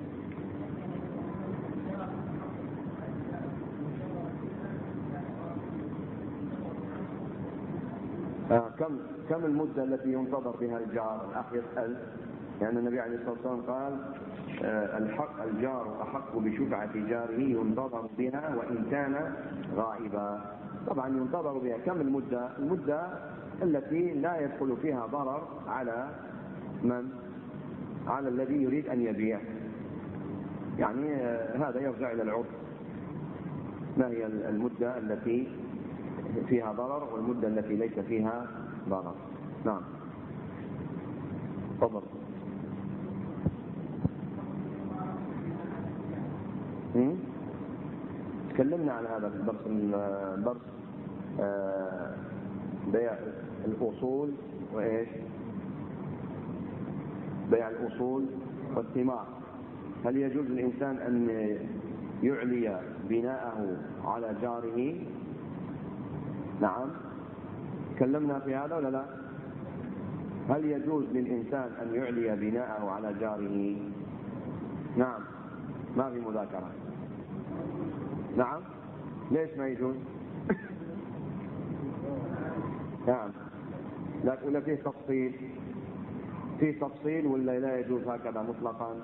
كم المدة التي ينتظر بها الجار؟ الأخ يسأل، يعني النبي عليه الصلاة والسلام قال الجار أحق بشفعة جاره ينتظر بها وإن كان غائبا. طبعا ينتظر بها كم المدة؟ المدة التي لا يدخل فيها ضرر على من؟ على الذي يريد أن يبيع. يعني هذا يرجع إلى العرف، ما هي المدة التي فيها ضرر والمدة التي ليس فيها ضرر. نعم، تفضل. تكلمنا عن هذا في درس بيع الأصول وإيش؟ بيع الأصول والثمار. هل يجوز للإنسان أن يعلي بناءه على جاره؟ نعم، تكلمنا في هذا ولا لا؟ هل يجوز للإنسان أن يعلي بناءه على جاره؟ نعم، ما في مذاكرة. نعم، ليش ما يجوز؟ نعم، ولا فيه تفصيل؟ فيه تفصيل ولا لا يجوز هكذا مطلقا؟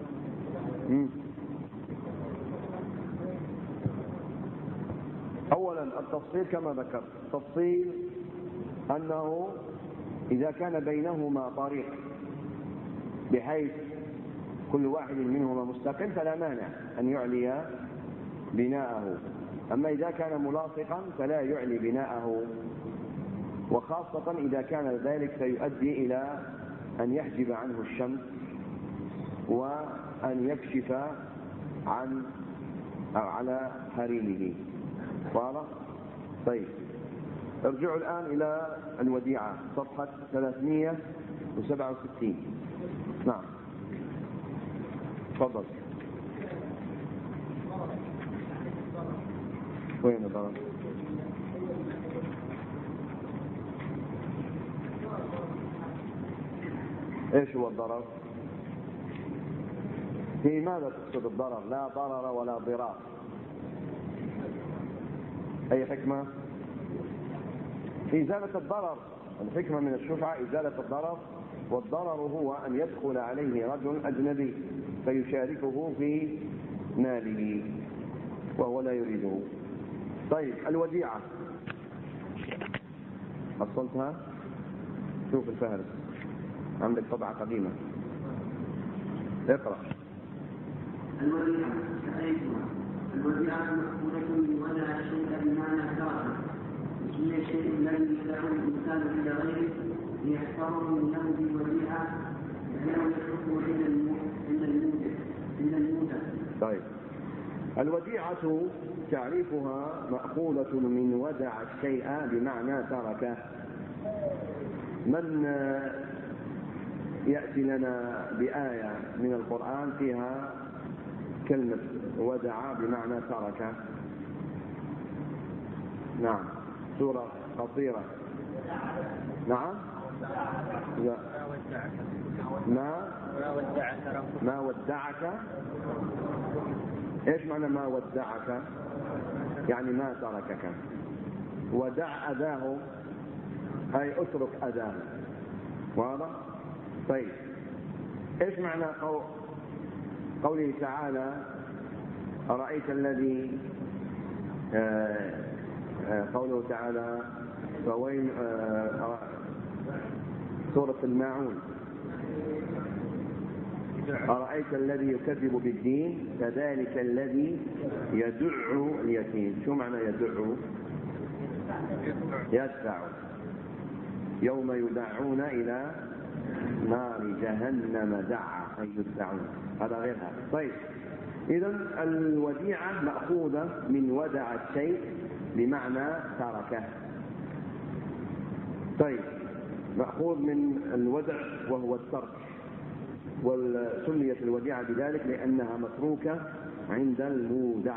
أولا التفصيل كما ذكرت، تفصيل أنه إذا كان بينهما طريق بحيث كل واحد منهما مستقل فلا مانع أن يعلي بناءه، أما إذا كان ملاصقا فلا يعلي بناءه، وخاصة إذا كان ذلك سيؤدي إلى أن يحجب عنه الشمس وأن يكشف على حريمه. واضح؟ طيب، ارجعوا الآن إلى الوديعة صفحة 367. نعم، تفضل. وين الضرر؟ ايش هو الضرر؟ في ماذا تقصد الضرر؟ لا ضرر ولا ضرار. أي حكمة؟ إزالة الضرر. الحكمة من الشفعة إزالة الضرر، والضرر هو أن يدخل عليه رجل أجنبي فيشاركه في ماله وهو لا يريده. طيب الوديعة حصلتها؟ شوف الفهرس عندك طبعة قديمة، اقرأ. الوديعة كأيتها. الوديعة مأخوذة من ودع الشيء بمعنى تركه، وهي الشيء الذي يدعو الإنسان إلى غيره ليحفظه له بالوديعة لأنه يتركه عند الموتى. طيب الوديعة تعريفها مأخوذة من ودع الشيء بمعنى تركه. من يأتي لنا بآية من القرآن فيها كلمة ودع بمعنى ترك؟ نعم، سورة قصيرة. نعم، لا. ما ودعك. ايش معنى ما ودعك؟ يعني ما تركك. ودع أذاه أي اترك أذاه. واضح؟ طيب ايش معنى قوله تعالى أرأيت الذي قوله تعالى فوين سورة الماعون أرأيت الذي يكذب بالدين فذلك الذي يدع اليتيم. شو معنى يدع؟ يدفع. يوم يدعون إلى نار جهنم دعا أي يدعون، هذا غير هذا. طيب إذن الوديعة مأخوذة من ودع الشيء بمعنى تركه. طيب مأخوذ من الودع وهو الترك، وسميت الوديعة بذلك لأنها متروكة عند المودع.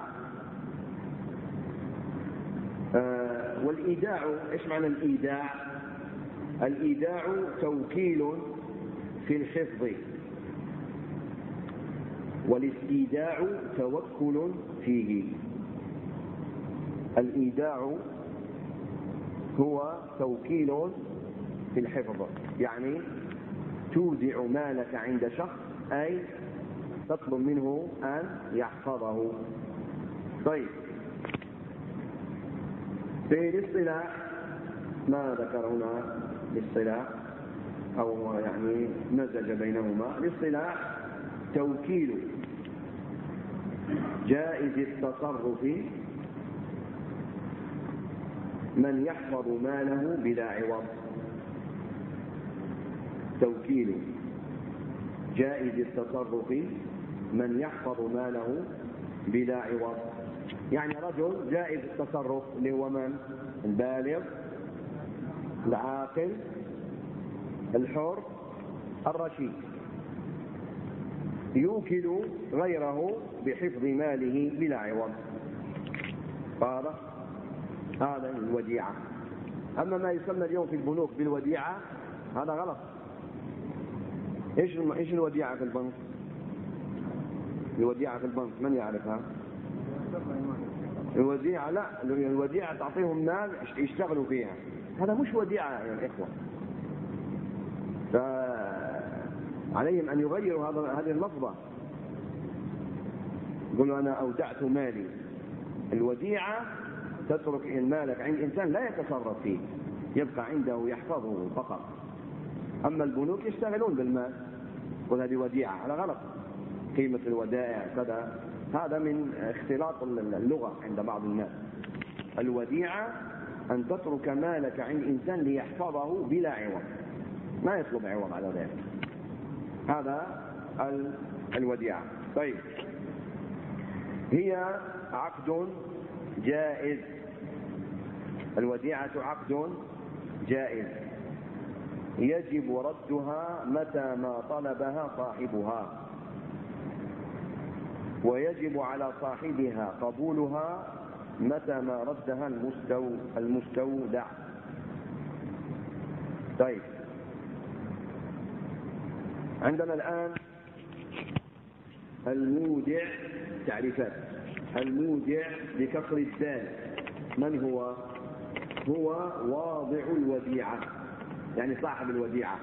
والإيداع، إيش معنى الإيداع؟ الإيداع توكيل في الحفظ، والاستيداع توكل فيه. الإيداع هو توكيل في الحفظ، يعني تودع مالك عند شخص أي تطلب منه أن يحفظه. طيب في الاصطلاح ما ذكر هنا الاصطلاح أو يعني مزج بينهما. الاصطلاح توكيل جائز التصرف من يحفظ ماله بلا عوض. توكيل جائز التصرف من يحفظ ماله بلا عوض، يعني رجل جائز التصرف اللي هو من؟ البالغ العاقل الحر الرشيد، يوكل غيره بحفظ ماله بلا عوض. هذا الوديعة. أما ما يسمى اليوم في البنوك بالوديعة هذا غلط. إيش الوديعة في البنك؟ الوديعة في البنك من يعرفها؟ الوديعة لا، الوديعة تعطيهم مال يشتغلوا فيها، هذا مش وديعة يا الإخوة. فعليهم أن يغيروا هذه اللفظة، يقولوا أنا أودعت مالي. الوديعة تترك مالك عند إنسان لا يتصرف فيه، يبقى عنده يحفظه فقط. أما البنوك يشتغلون بالمال، يقول هذه وديعة، هذا غلط. قيمة الودائع كذا، هذا من اختلاط اللغة عند بعض الناس. الوديعة أن تترك مالك عند إنسان ليحفظه بلا عوض، ما يطلب عوض على ذلك، هذا الوديعة. طيب هي عقد جائز. الوديعة عقد جائز يجب ردها متى ما طلبها صاحبها، ويجب على صاحبها قبولها متى ما ردها المستودع. طيب عندنا الآن المودع تعريفات. المودع بكسر الدال من هو؟ هو واضع الوديعة، يعني صاحب الوديعة،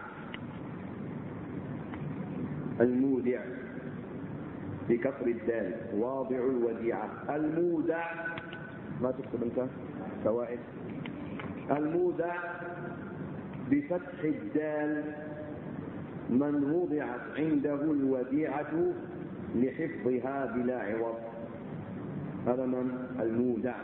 المودع بكسر الدال، واضع الوديعة. المودع ما تكتب انت فوائد. المودع بفتح الدال من وضعت عنده الوديعة لحفظها بلا عوض، هذا من المودع.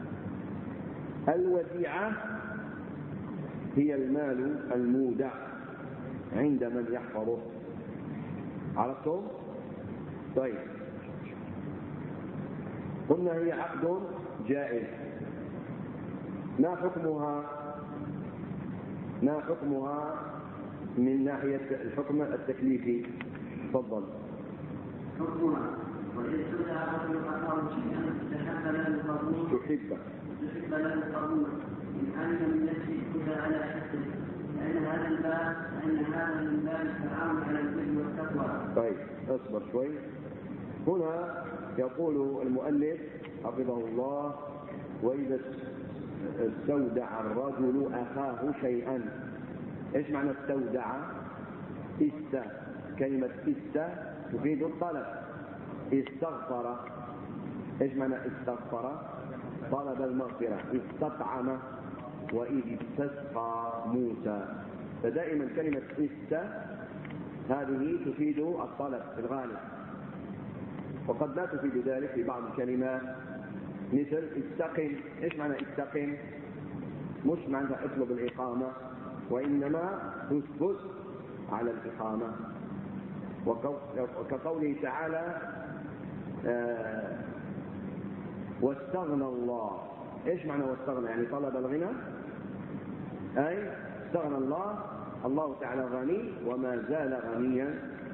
الوديعة هي المال المودع عند من يحفظه. عرفتم؟ طيب، قلنا هي عقد جائز. ما حكمها من ناحية الحكم التكليفي؟ تفضل. حكمها وإذا استودع رجل أخاه شيئا استحب له القبول، استحب له القبول من أن من نفسه استودع على حسه، لأن هذا من باب التعاون على البر والتقوى. طيب اصبر شوي. هنا يقول المؤلف حفظه الله: وإذا استودع الرجل أخاه شيئا. ايش معنى استودع؟ كلمة تفيد الطلب. استغفر، ايش معنى استغفر؟ طلب المغفرة. استطعم، وإذ استسقى موسى. فدائما كلمة هذه تفيد الطلب في الغالب، وقد لا تفيد ذلك في بعض الكلمات، مثل استقم. ايش معنى استقم؟ مش معنى اطلب الإقامة، وإنما تثبت على الإقامة. وكقوله تعالى: واستغنى الله. ايش معنى واستغنى؟ يعني طلب الغنى، أي استغنى الله تعالى غني وما زال غنيا،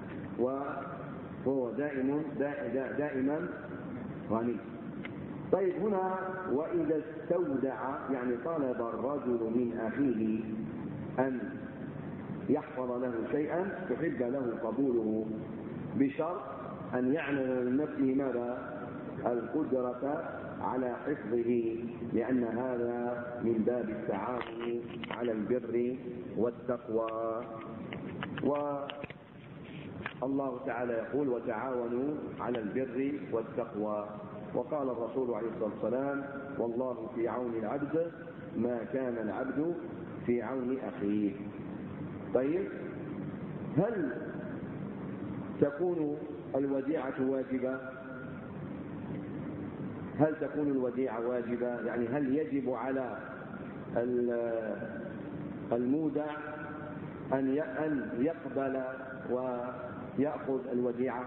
وهو دائما غني. طيب، هنا وإذا استودع يعني طلب الرجل من أخيه أن يحفظ له شيئا تحب له قبوله، بشرط أن يعلم من نفسه ماذا؟ القدرة على حفظه، لأن هذا من باب التعاون على البر والتقوى. والله تعالى يقول: وتعاونوا على البر والتقوى. وقال الرسول عليه الصلاة والسلام: والله في عون العبد ما كان العبد في عون أخيه. طيب، هل تكون الوديعة واجبة؟ هل تكون الوديعة واجبة؟ يعني هل يجب على المودع أن يقبل ويأخذ الوديعة؟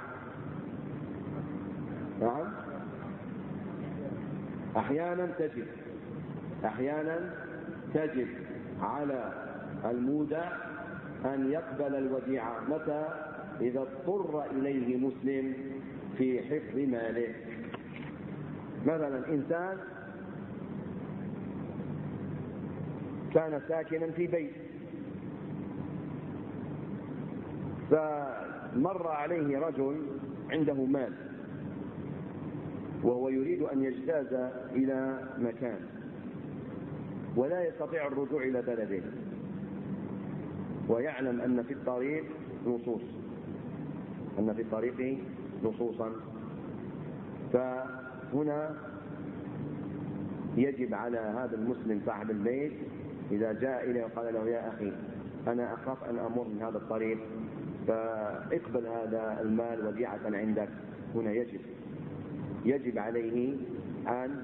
نعم، أحيانا تجب على المودع أن يقبل الوديعة. متى؟ إذا اضطر إليه مسلم في حفظ ماله. مثلا إنسان كان ساكنا في بيت، فمر عليه رجل عنده مال وهو يريد أن يجتاز إلى مكان ولا يستطيع الرجوع إلى بلده، ويعلم أن في الطريق لصوصا، فهنا يجب على هذا المسلم صاحب البيت إذا جاء إليه وقال له: يا أخي، أنا أخاف أن أمر من هذا الطريق، فاقبل هذا المال وديعة عندك. هنا يجب عليه أن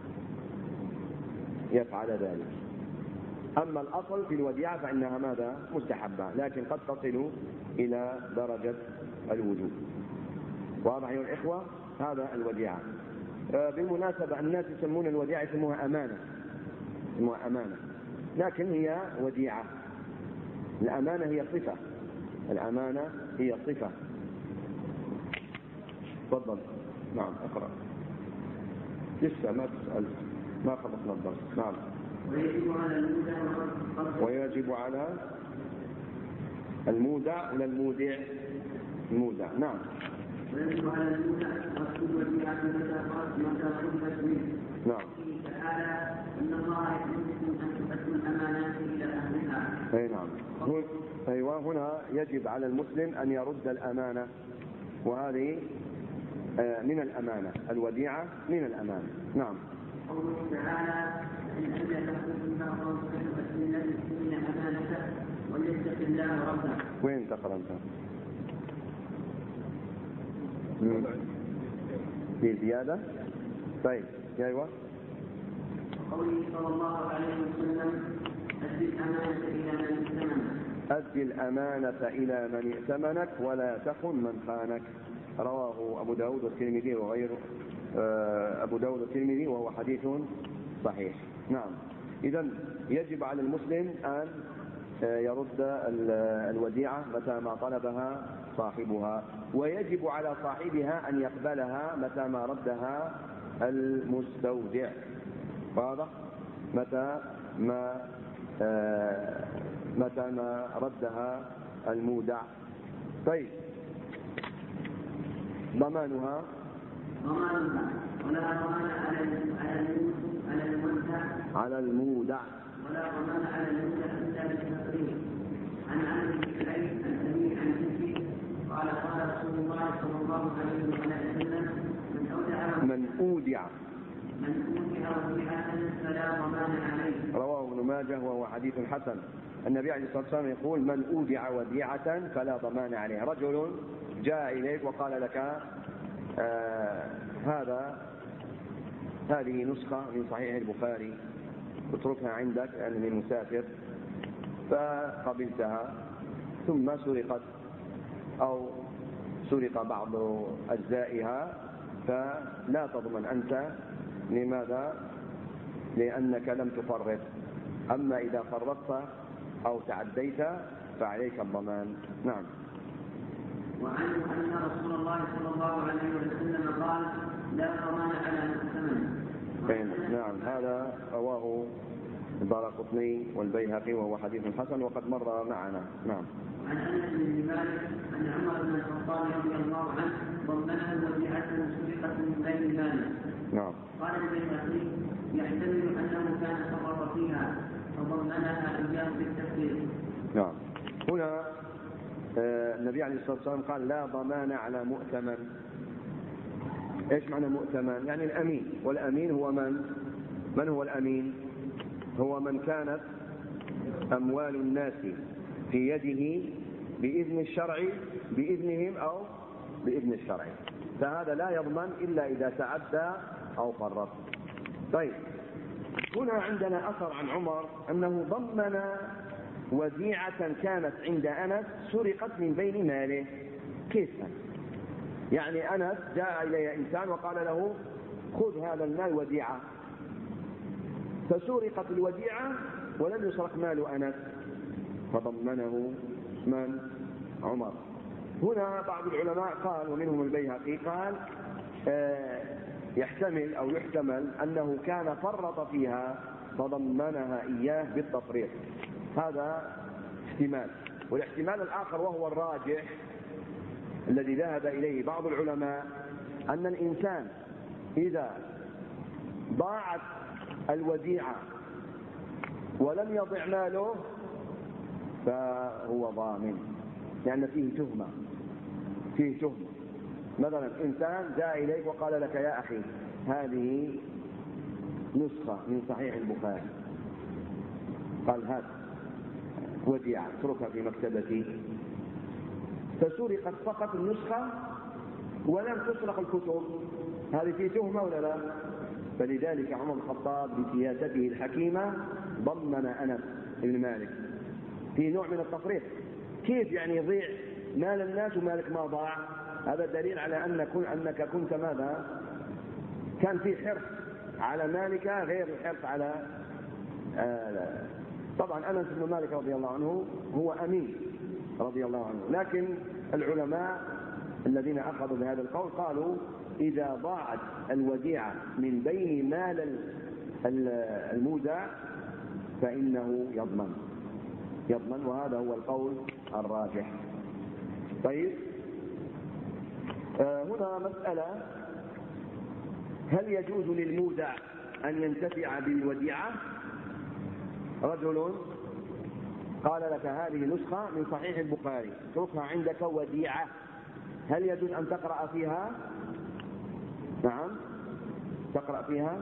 يفعل ذلك. أما الأصل في الوديعة فإنها ماذا؟ مستحبة، لكن قد تصل إلى درجة الوجوب. واضح أيها الإخوة؟ هذا الوديعة. بالمناسبة الناس يسمون الوديعة يسموها أمانة، لكن هي وديعة. الأمانة هي صفة. تفضل. نعم، اقرأ. لسه ما تسأل، ما خلصنا الدرس. نعم. ويجب على المودع ولا المودع؟ نعم. ويجب على المودع رسول الوديعة متى طلبت منه. نعم. تعالى إن الله يحبكم أن تؤدوا الأمانات إلى أهلها. أي نعم. أيوة، هنا يجب على المسلم أن يرد الأمانة، وهذه من الأمانة، الوديعة من الأمانة. نعم. قوله تعالى إن أجل لكم الله فليؤدي الذين أمانته وليتق الله ربه. وين تقرأ أنت؟ في زيادة؟ طيب، أيوة. قوله صلى الله عليه وسلم أدي الأمانة إلى من ائتمنك. أدي الأمانة إلى من ائتمنك ولا تخن من خانك. رواه أبو داود والترمذي وغيره، أبو داود والترمذي، وهو حديث صحيح. نعم. إذن يجب على المسلم أن يرد الوديعة متى ما طلبها صاحبها، ويجب على صاحبها أن يقبلها متى ما ردها المستودع. واضح؟ متى ما ردها المودع. طيب، ضمانها ولا ضمان على المودع ولا ضمان على المودع إلا بالتقرير. عن عمرو بن سعيد عن أبيه عن جده قال قال رسول الله صلى الله عليه وسلم من أودع وديعة فلا ضمان عليه. رواه ابن ماجه وهو حديث حسن. النبي عليه الصلاة والسلام يقول من أودع وديعة فلا ضمان عليه. رجل جاء إليك وقال لك هذه نسخة من صحيح البخاري اتركها عندك لأنني مسافر، فقبلتها ثم سرقت أو سرق بعض أجزائها، فلا تضمن أنت. لماذا؟ لأنك لم تفرط. أما إذا فرطت أو تعديت فعليك الضمان. نعم. وعنه أن رسول الله صلى الله عليه وسلم قال لا ضمان على مؤتمن. نعم، هذا رواه الدارقطني والبيهقي وهو حديث حسن وقد مر معنا. نعم. عن أنس بن مالك أن عمر بن الخطاب رضي الله عنه ضمنه وديعته سرقت من بين ماله. نعم. قال البيهقي يحتمل أنه كان فرط فيها فضمنها إياه بالتفريط. نعم. هنا النبي عليه الصلاة والسلام قال لا ضمان على مؤتمن. ايش معنى مؤتمن؟ يعني الأمين. والأمين هو من هو الأمين؟ هو من كانت أموال الناس في يده بإذن الشرع، بإذنهم أو بإذن الشرع، فهذا لا يضمن إلا إذا تعدى أو فرط. طيب، هنا عندنا أثر عن عمر أنه ضمن وديعة كانت عند أنس سرقت من بين ماله. كيف؟ يعني أنس جاء إلي إنسان وقال له خذ هذا المال وديعة، فسرقت الوديعة ولم يسرق مال أنس، فضمنه من؟ عمر. هنا بعض العلماء قال ومنهم البيهقي قال يحتمل أو يحتمل أنه كان فرط فيها فضمنها إياه بالتفريط. هذا احتمال. والاحتمال الآخر وهو الراجح الذي ذهب إليه بعض العلماء أن الإنسان إذا ضاعت الوديعة ولم يضع ماله فهو ضامن، لأن فيه تهمة. مثلا إنسان جاء إليك وقال لك يا أخي هذه نسخة من صحيح البخاري، قال هات وديعة اتركها في مكتبتي، فسرقت فقط النسخة ولم تسرق الكتب، هذه فيه تهمة ولا لا؟ فلذلك عمر بن الخطاب بسياسته الحكيمة ضمن أنس بن مالك في نوع من التفريط. كيف يعني يضيع مال الناس ومالك ما ضاع؟ هذا دليل على أنك كنت ماذا؟ كان في حرص على مالك غير الحرص على طبعا أنس بن مالك رضي الله عنه هو أمين رضي الله عنه، لكن العلماء الذين أخذوا بهذا القول قالوا إذا ضاعت الوديعة من بين مال المودع فإنه يضمن، وهذا هو القول الراجح. طيب، هنا مسألة: هل يجوز للمودع أن ينتفع بالوديعة؟ رجل قال لك هذه نسخة من صحيح البخاري اتركها عندك وديعة، هل يجوز أن تقرأ فيها؟ نعم تقرأ فيها؟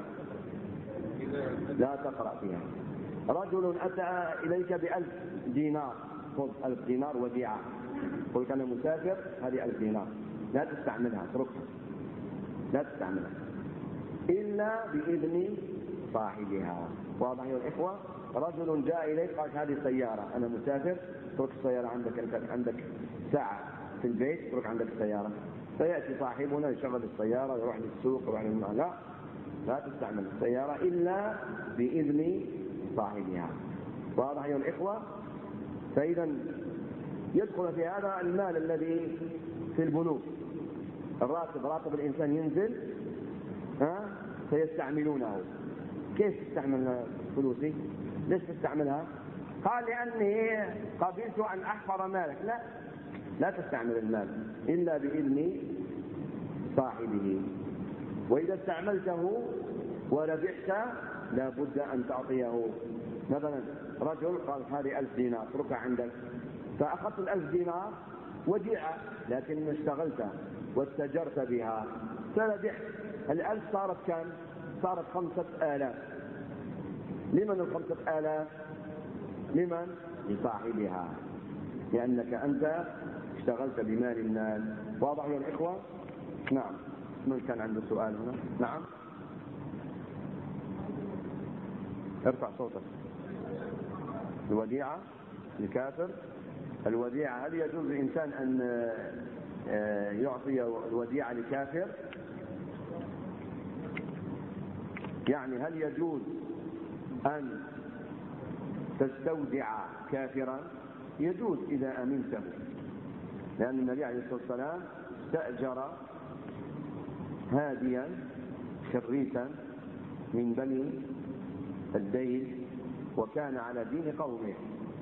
لا تقرأ فيها. رجل أتى إليك ب1000 دينار، خذ 1000 دينار وديعة، قلت أنا مسافر، هذه 1000 دينار لا تستعملها، اتركها لا تستعملها إلا بإذن صاحبها. واضح يا الإخوة؟ رجل جاء إليك قال هذه سيارة، أنا مسافر، اترك السيارة عندك، أنت عندك ساعة في البيت، اترك عندك السيارة. فيأتي صاحبنا يشغل السيارة يروح للسوق يروح للمال، لا تستعمل السيارة إلا بإذن صاحبها. واضح يا الإخوة؟ فإذا يدخل في هذا المال الذي في البنوك، راتب الإنسان ينزل فيستعملونه. كيف تستعمل فلوسي؟ ليش تستعملها؟ قال لأني قبلت أن أحفر مالك. لا تستعمل المال إلا بإذن صاحبه. وإذا استعملته وربحت لا بد أن تعطيه. مثلا رجل قال هذه 1000 دينار اتركها عندك، فأخذت 1000 دينار وديعة، لكن اشتغلت واستجرت بها فربحت. 1000 صارت كم؟ صارت 5000. لمن 5000؟ لمن؟ لصاحبها، لأنك أنت اشتغلت بمال الناس. واضح يا الإخوة؟ نعم. من كان عنده سؤال هنا؟ نعم ارفع صوتك. الوديعة الكافر، الوديعة هل يجوز للإنسان أن يعطي الوديعة لكافر؟ يعني هل يجوز أن تستودع كافرا؟ يجوز إذا أمنته، لأن النبي عليه الصلاة والسلام استأجر هاديا خريتا من بني الديل وكان على دين قومه،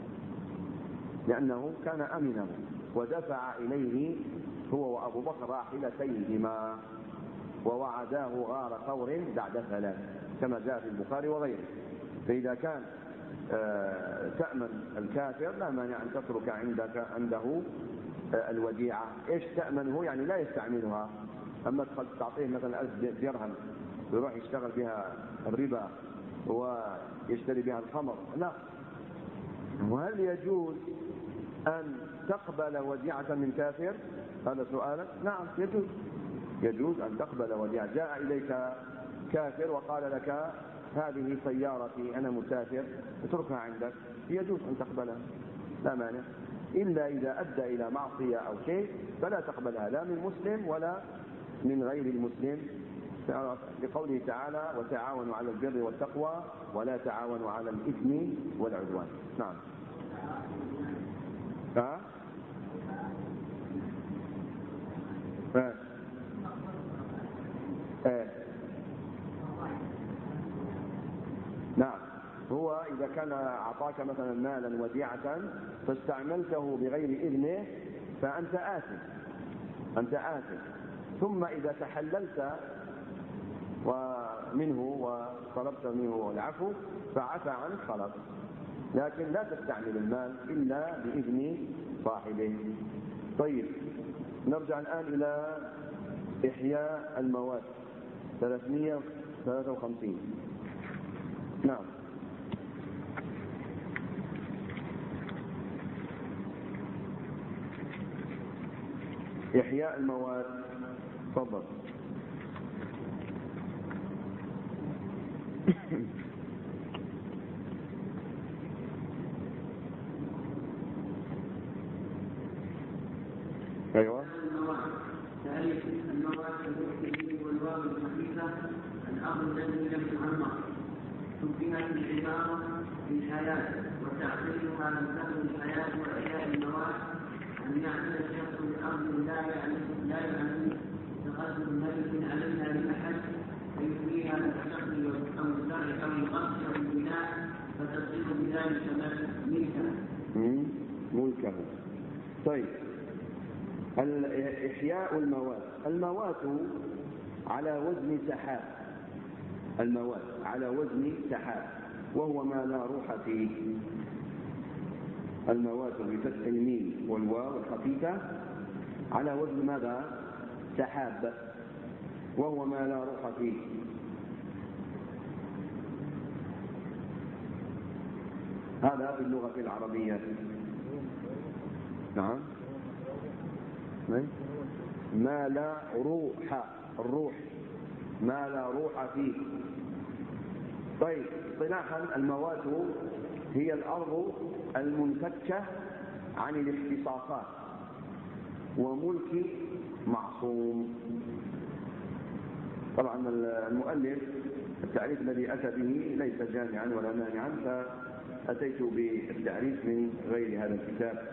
لأنه كان أمنه، ودفع إليه هو وأبو بكر راحلتيهما ووعداه غار ثور بعد 3 كما جاء في البخاري وغيره. فإذا كان تأمن الكافر لا مانع أن تترك عنده الوديعة. إيش تأمنه؟ يعني لا يستعملها. أما تعطيه مثلا 1000 درهم ويروح يشتغل بها الربا ويشتري بها الخمر، لا. وهل يجوز أن تقبل وديعة من كافر؟ هذا سؤالك. نعم يجوز أن تقبل وديعة. جاء إليك كافر وقال لك هذه سيارتي أنا مسافر اتركها عندك، يجوز أن تقبلها لا مانع، إلا إذا أدى إلى معصية أو شيء فلا تقبلها لا من مسلم ولا من غير المسلم، لقوله تعالى وتعاونوا على البر والتقوى ولا تعاونوا على الإثم والعدوان. نعم. نعم. هو إذا كان أعطاك مثلا مالا وديعة فاستعملته بغير إذنه فأنت آثم. ثم إذا تحللت منه وطلبت منه العفو فعفى عنك خلاص، لكن لا تستعمل المال إلا بإذن صاحبه. طيب نرجع الآن إلى إحياء المواد 353. نعم. إحياء المواد، تفضل. أيوة. تعريف المواد بالتكليف والواو الخفيفة الأرض التي لم تعمر تمكنت العبارة في الحياة وتعطيلها من فهم الحياة وإحياء المواد أن يعمل الشخص بأرض لا يعلم تقدم ملك عليها لأحد فيثنيها بالشكل أو الزرع أو القصد أو البناء فتصير بذلك ملكه. طيب إحياء المواد على وزن سحاب. المواد على وزن سحاب، وهو ما لا روح فيه. المواد بفتح الميم والواو الخفيفة على وزن ماذا؟ سحاب، وهو ما لا روح فيه. هذا في اللغة العربية. نعم، ما لا روح، الروح ما لا روح فيه. طيب، اصطلاحا المواد هي الأرض المنفكة عن الاختصاصات وملك معصوم. طبعا المؤلف التعريف الذي أتى به ليس جامعا ولا مانعا، فأتيت بالتعريف من غير هذا الكتاب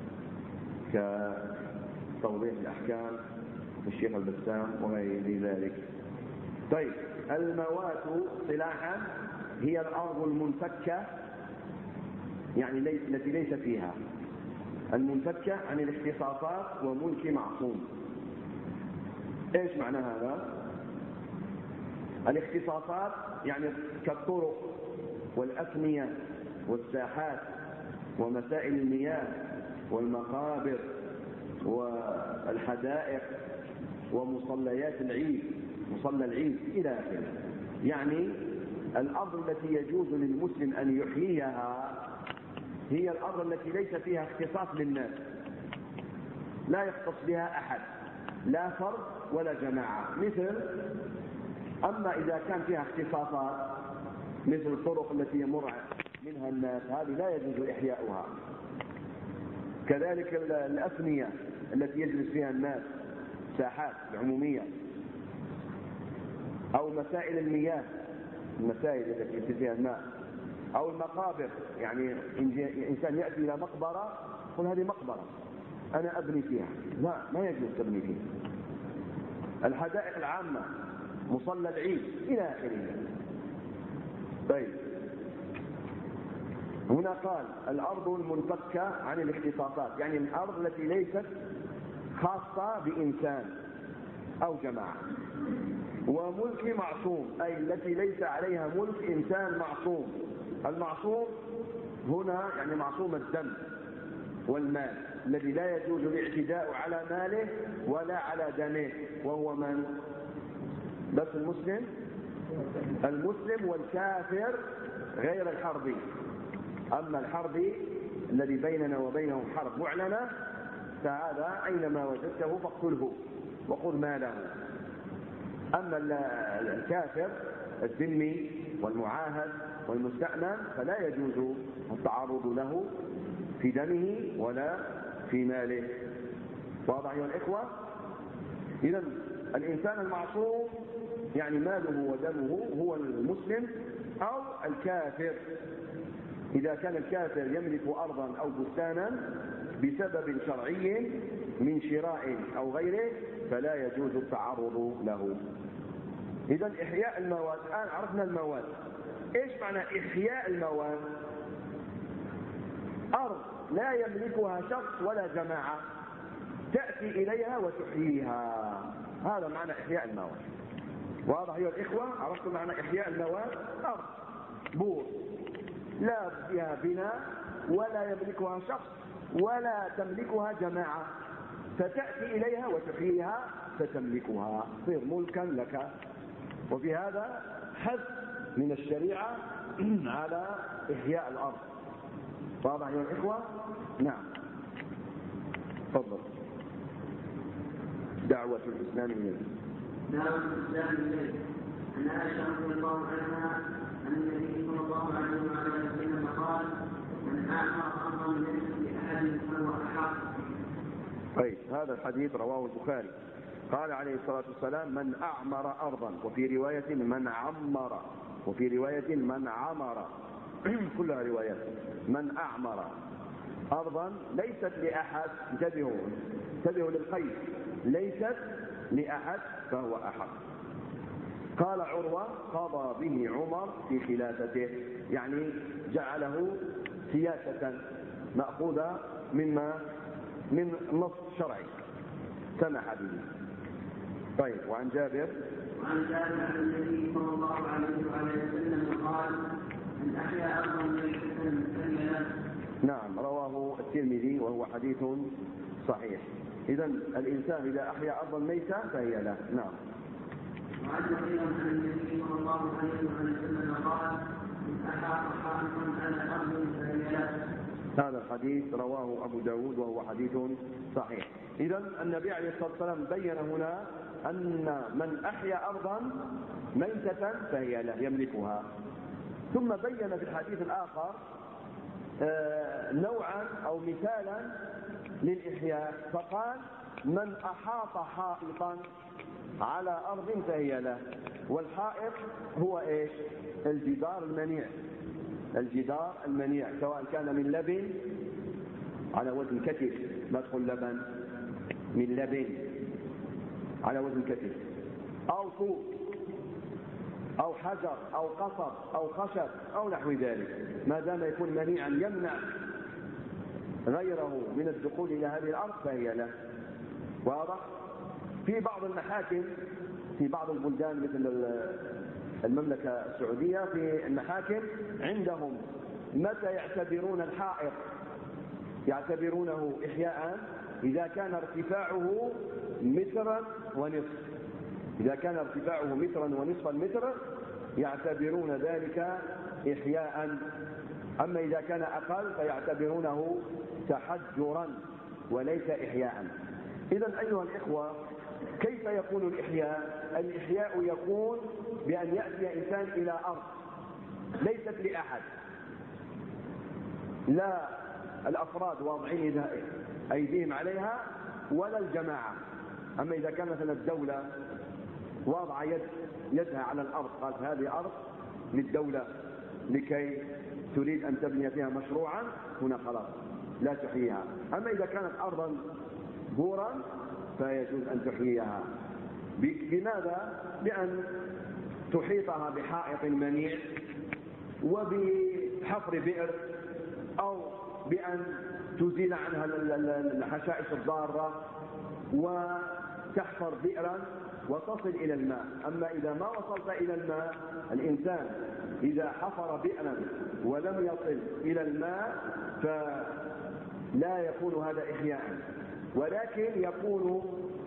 كتوضيح الأحكام للشيخ البسام وغير ذلك. طيب، المواد اصطلاحا هي الأرض المنفكة، يعني التي ليس فيها، المنفكة عن الاختصاصات وملك معصوم. ايش معنى هذا؟ الاختصاصات يعني كالطرق والأفنية والساحات ومسائل المياه والمقابر والحدائق ومصليات العيد، مصلى العيد إلى آخره. يعني الأرض التي يجوز للمسلم أن يحييها هي الأرض التي ليس فيها اختصاص للناس، لا يختص بها أحد، لا فرد ولا جماعة. أما إذا كان فيها اختصاصات مثل الطرق التي يمر منها الناس، هذه لا يجوز إحياؤها. كذلك الأفنية التي يجلس فيها الناس، ساحات العمومية، أو مسائل المياه، المسائل التي يجلس فيها الماء، أو المقابر. يعني إنسان يأتي إلى مقبرة يقول هذه مقبرة أنا أبني فيها، لا، ما يجوز تبني فيها. الحدائق العامة، مصلى العيد إلى آخره. طيب، هنا قال الأرض المنفكة عن الاختصاصات، يعني الأرض التي ليست خاصة بإنسان أو جماعة. وملك معصوم، أي التي ليس عليها ملك إنسان معصوم. المعصوم هنا يعني معصوم الدم والمال، الذي لا يجوز الاعتداء على ماله ولا على دمه. وهو من؟ بس المسلم والكافر غير الحربي. أما الحربي الذي بيننا وبينهم حرب معلنة فهذا أينما وجدته فاقتله وخذ ماله. أما الكافر الذمي والمعاهد والمستأمن فلا يجوز التعرض له في دمه ولا في ماله. واضح يا الإخوة؟ إذن الإنسان المعصوم يعني ماله ودمه هو المسلم أو الكافر. إذا كان الكافر يملك أرضا أو بستانا بسبب شرعي من شراء أو غيره فلا يجوز التعرض له. إذن إحياء المواد، الآن عرفنا المواد. إيش معنى إحياء المواد؟ أرض لا يملكها شخص ولا جماعة تأتي إليها وتحييها، هذا معنى إحياء المواد. واضح أيها الإخوة؟ عرفتم معنى إحياء المواد؟ أرض بور لا فيها بناء ولا يملكها شخص ولا تملكها جماعة، فتأتي إليها وتحييها فتملكها، تصير ملكا لك. وفي هذا حث من الشريعة على إحياء الأرض. واضح يا الإخوة؟ نعم، تفضل. دعوة الإسلام إليه. دعوة الإسلام إليه. أن عائشة رضي الله عنها أن النبي صلى الله عليه وسلم قال: من أعمر أمرا ليس لأحد فهو أحق. طيب، هذا الحديث رواه البخاري. قال عليه الصلاة والسلام: من أعمر أرضا، وفي رواية من عمر، وفي رواية من عمر كلها روايات. من أعمر أرضا ليست لأحد، انتبهوا للقيد، ليست لأحد فهو أحق. قال عروة: قضى به عمر في خلافته، يعني جعله سياسة مأخوذة من نص شرعي سمح به. طيب، وعن جابر وعن ذلك عن النبي صلى الله عليه وسلم قال: من أحيا أرضا ميتة فهي له. نعم، رواه الترمذي وهو حديث صحيح. إذا الإنسان إذا أحيا أرضا ميتة فهي له. نعم. وعن النبي صلى الله عليه وسلم قال: من أحاط حائطا على أرض فهي له. هذا الحديث رواه أبو داود وهو حديث صحيح. إذا النبي عليه الصلاة والسلام بين هنا أن من أحيا أرضا ميتة فهي له يملكها. ثم بين في الحديث الآخر نوعا أو مثالا للإحياء، فقال: من أحاط حائطا على أرض فهي له. والحائط هو إيش؟ الجدار المنيع، الجدار المنيع، سواء كان من لبن على وزن كتف، ما تقول لبن، من لبن على وزن كتف، أو طوب أو حجر أو قصب أو خشب أو نحو ذلك، ما دام يكون منيعا يمنع غيره من الدخول إلى هذه الأرض فهي له. واضح؟ في بعض المحاكم في بعض البلدان مثل المملكة السعودية، في المحاكم عندهم متى يعتبرون الحائط يعتبرونه إحياء إذا كان ارتفاعه مترا ونصف. إذا كان ارتفاعه مترا ونصف المتر يعتبرون ذلك إحياء. أما إذا كان أقل فيعتبرونه تحجرا وليس إحياء. إذن أيها الإخوة، كيف يكون الإحياء؟ الإحياء يكون بأن يأتي إنسان إلى أرض ليست لأحد، لا الأفراد واضعين أيديهم عليها ولا الجماعة. أما إذا كان مثلا الدولة واضع يدها على الأرض، قالت هذه أرض للدولة لكي تريد أن تبني فيها مشروعا، هنا خلاص لا تحييها. أما إذا كانت أرضا بورا فيجوز أن تحييها. بماذا؟ بأن تحيطها بحائط منيع وبحفر بئر، أو بأن تزيل عنها الحشائش الضارة وتحفر بئرا وتصل إلى الماء. أما إذا ما وصلت إلى الماء، الإنسان إذا حفر بئرا ولم يصل إلى الماء فلا يكون هذا إحياء، ولكن يكون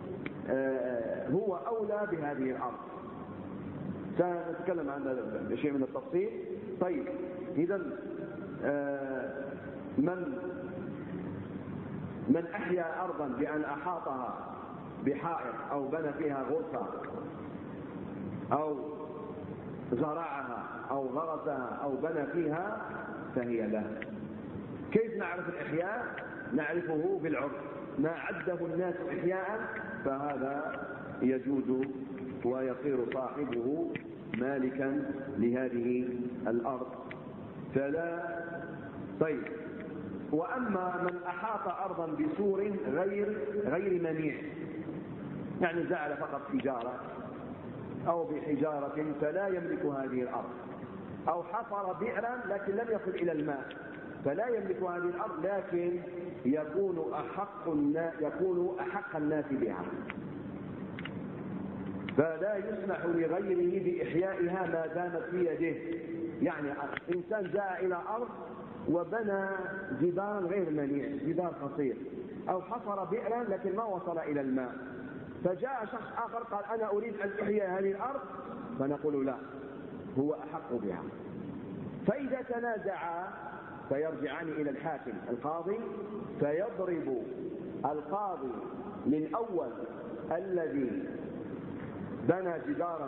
هو أولى بهذه الأرض. سنتكلم عن شيء من التفصيل. طيب، إذا من أحيا أرضا بأن أحاطها بحائط أو بنى فيها غرفة أو زرعها أو غرسها أو بنى فيها فهي له. كيف نعرف الإحياء؟ نعرفه بالعرف، ما عده الناس إحياء فهذا يجوز ويصير صاحبه مالكا لهذه الأرض. فلا. طيب، وأما من أحاط أرضا بسور غير منيع، يعني جعل فقط حجارة أو بحجارة، فلا يملك هذه الأرض. أو حفر بئرا لكن لم يصل إلى الماء فلا يملك هذه الأرض، لكن يكون أحق الناس بها، فلا يسمح لغيره بإحيائها ما دامت في يده. يعني إنسان جاء إلى أرض وبنى جدارا غير منيع، جدار قصير، أو حفر بئرا لكن ما وصل إلى الماء، فجاء شخص آخر قال أنا أريد أن أحيي هذه الأرض، فنقول لا، هو أحق بها. فإذا تنازعا فيرجعان إلى الحاكم القاضي، فيضرب القاضي للأول الذي بنى جدارا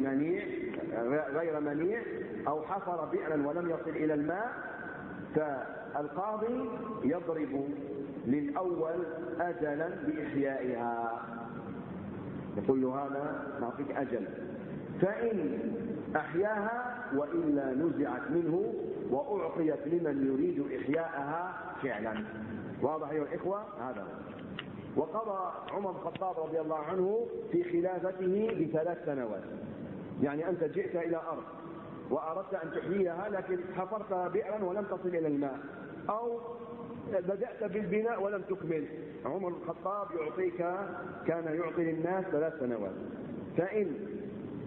غير منيع أو حفر بئرا ولم يصل إلى الماء، فالقاضي يضرب للأول أجلا بإحيائها، يقول له هذا نعطيك أجل، فإن أحياها وإلا نزعت منه وأعطيت لمن يريد إحياءها فعلا. واضح أيها الإخوة؟ هذا وقضى عمر بن الخطاب رضي الله عنه في خلافته ب3 سنوات. يعني أنت جئت إلى أرض وأردت أن تحييها لكن حفرت بئرا ولم تصل إلى الماء، أو بدأت بالبناء ولم تكمل، عمر بن الخطاب كان يعطي للناس 3 سنوات، فإن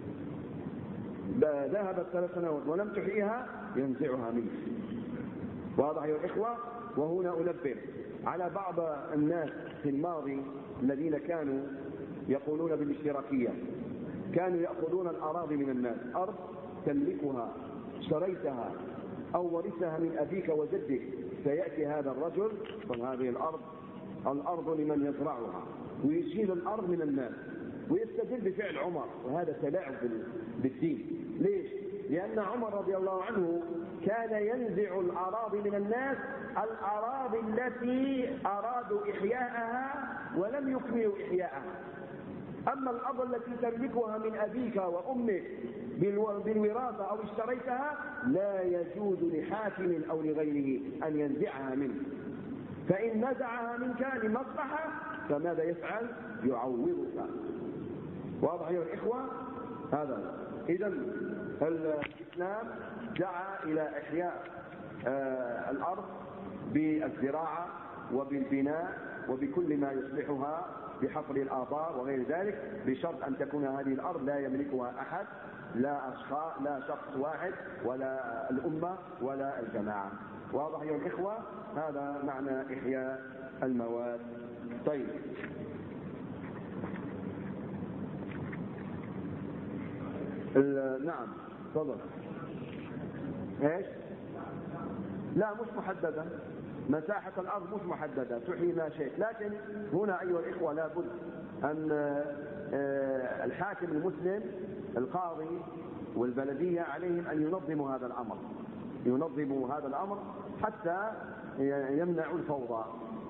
ذهبت 3 سنوات ولم تحييها ينزعها منك. واضح يا الإخوة؟ وهنا أنبه على بعض الناس في الماضي الذين كانوا يقولون بالاشتراكية، كانوا يأخذون الأراضي من الناس، أرض تملكها اشتريتها أو ورثها من أبيك وجدك، فيأتي هذا الرجل وهذه الأرض لمن يزرعها ويشيل الأرض من الناس ويستدل بفعل عمر، وهذا تلاعب بالدين. ليش؟ لأن عمر رضي الله عنه كان ينزع الأراضي من الناس، الأراضي التي أرادوا إحياءها ولم يكملوا إحياءها. أما الأرض التي تملكها من أبيك وأمك بالوراثة أو اشتريتها لا يجوز لحاكم أو لغيره أن ينزعها منك، فإن نزعها منك لمصلحة فماذا يفعل؟ يعوضك. واضح يا الإخوة؟ هذا. إذن الإسلام دعا إلى إحياء الأرض بالزراعة وبالبناء وبكل ما يصلحها بحفر الآبار وغير ذلك، بشرط أن تكون هذه الأرض لا يملكها أحد، لا شخص واحد ولا الأمة ولا الجماعة. واضح يا الإخوة؟ هذا معنى إحياء المواد. طيب، نعم تفضل. ايش؟ لا مش محددة، مساحة الأرض مش محددة، تحيي ما شئت، لكن هنا أيها الإخوة لابد أن الحاكم المسلم القاضي والبلدية عليهم أن ينظموا هذا الأمر حتى يمنعوا الفوضى.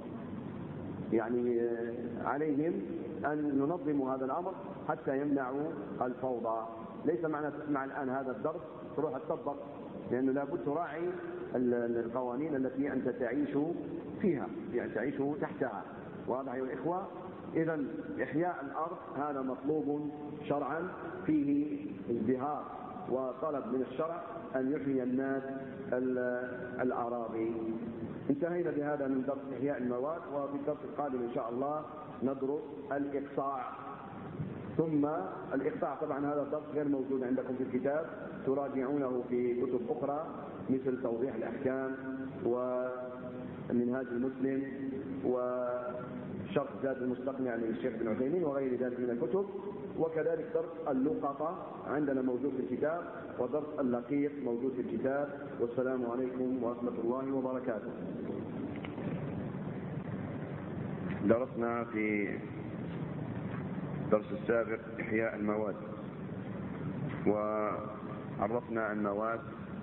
يعني عليهم أن ينظموا هذا الأمر حتى يمنعوا الفوضى. ليس معنى تسمع الآن هذا الدرس تروح تطبق، لأنه لابد تراعي القوانين التي أنت تعيش فيها، يعني تعيش تحتها. واضح يا الإخوة؟ إذن إحياء الأرض هذا مطلوب شرعا، فيه ازدهار وطلب من الشرع أن يحيي الناس الأراضي. انتهينا بهذا من درس إحياء المواد، وفي الدرس القادم إن شاء الله ندرس الإقصاع. ثم الإقطاع طبعا هذا الدرس غير موجود عندكم في الكتاب، تراجعونه في كتب أخرى مثل توضيح الأحكام ومنهاج المسلم وشرح زاد المستقنع للشيخ بن عثيمين وغير ذلك من الكتب. وكذلك درس اللقطة عندنا موجود في الكتاب، ودرس اللقيط موجود في الكتاب. والسلام عليكم ورحمة الله وبركاته. درسنا في الدرس السابق إحياء المواد، وعرفنا المواد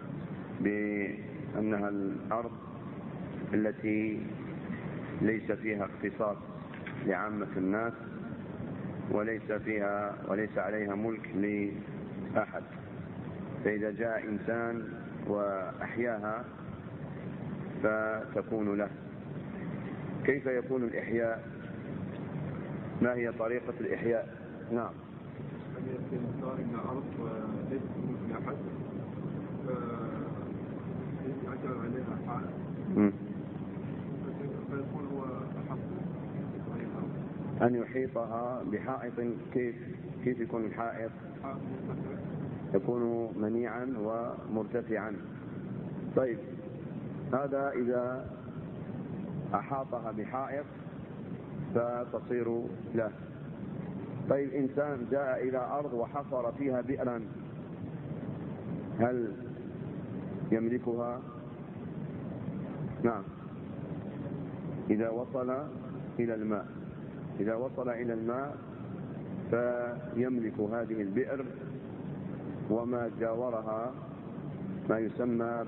بأنها الأرض التي ليس فيها اختصاص لعامة الناس، وليس عليها ملك لأحد، فإذا جاء إنسان وأحياها فتكون له. كيف يكون الإحياء؟ ما هي طريقة الإحياء؟ نعم. إن الأرض ليست ملك لأحد، فيعتبر عليها حائط، فيكون هو أحق أن يحيطها بحائط. كيف يكون الحائط؟ يكون منيعا ومرتفعا. طيب، هذا إذا أحاطها بحائط فتصير له. طيب، إنسان جاء إلى أرض وحفر فيها بئرا، هل يملكها؟ نعم، إذا وصل إلى الماء فيملك هذه البئر وما جاورها، ما يسمى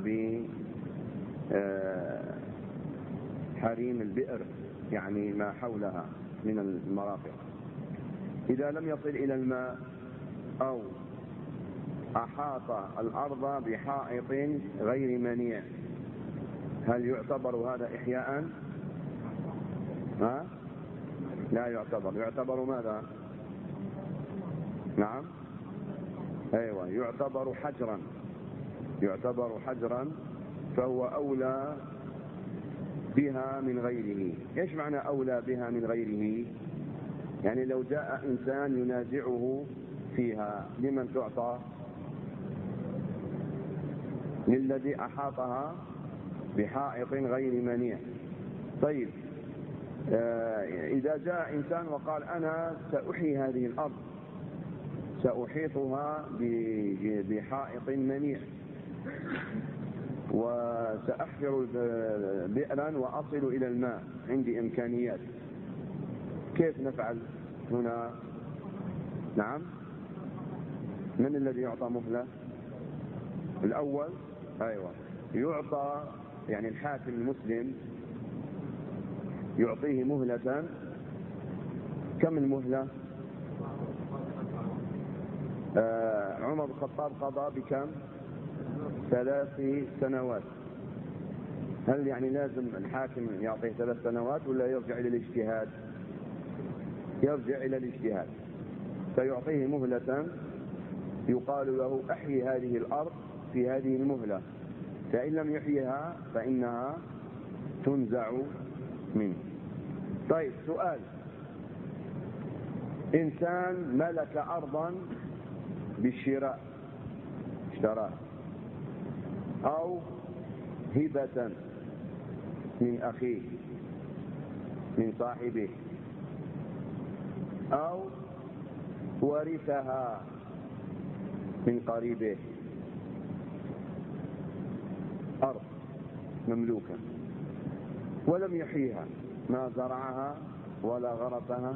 بحريم البئر، يعني ما حولها من المرافق. إذا لم يصل إلى الماء أو أحاط الأرض بحائط غير منيع، هل يعتبر هذا إحياء؟ لا يعتبر. يعتبر ماذا؟ نعم، أيوة، يعتبر حجرا، فهو أولى بها من غيره. إيش معنى أولى بها من غيره؟ يعني لو جاء إنسان ينازعه فيها، لمن تعطى؟ للذي أحاطها بحائط غير منيع. طيب إذا جاء إنسان وقال أنا سأحيي هذه الأرض، سأحيطها بحائط منيع وسأحفر بئرا وأصل إلى الماء، عندي إمكانيات، كيف نفعل هنا؟ نعم، من الذي يعطى مهلة؟ الأول، أيوة، يعطى يعني الحاكم المسلم يعطيه مهلة. كم المهلة؟ عمر بن الخطاب قضى بكم؟ 3 سنوات. هل يعني لازم الحاكم يعطيه 3 سنوات ولا يرجع إلى الاجتهاد؟ يرجع إلى الاجتهاد، فيعطيه مهلة يقال له أحيي هذه الأرض في هذه المهلة، فإن لم يحييها فإنها تنزع منه. طيب سؤال، إنسان ملك أرضا بالشراء، اشتراها، أو هبة من أخيه من صاحبه، أو ورثها من قريبه، أرض مملوكة ولم يحييها، ما زرعها ولا غرسها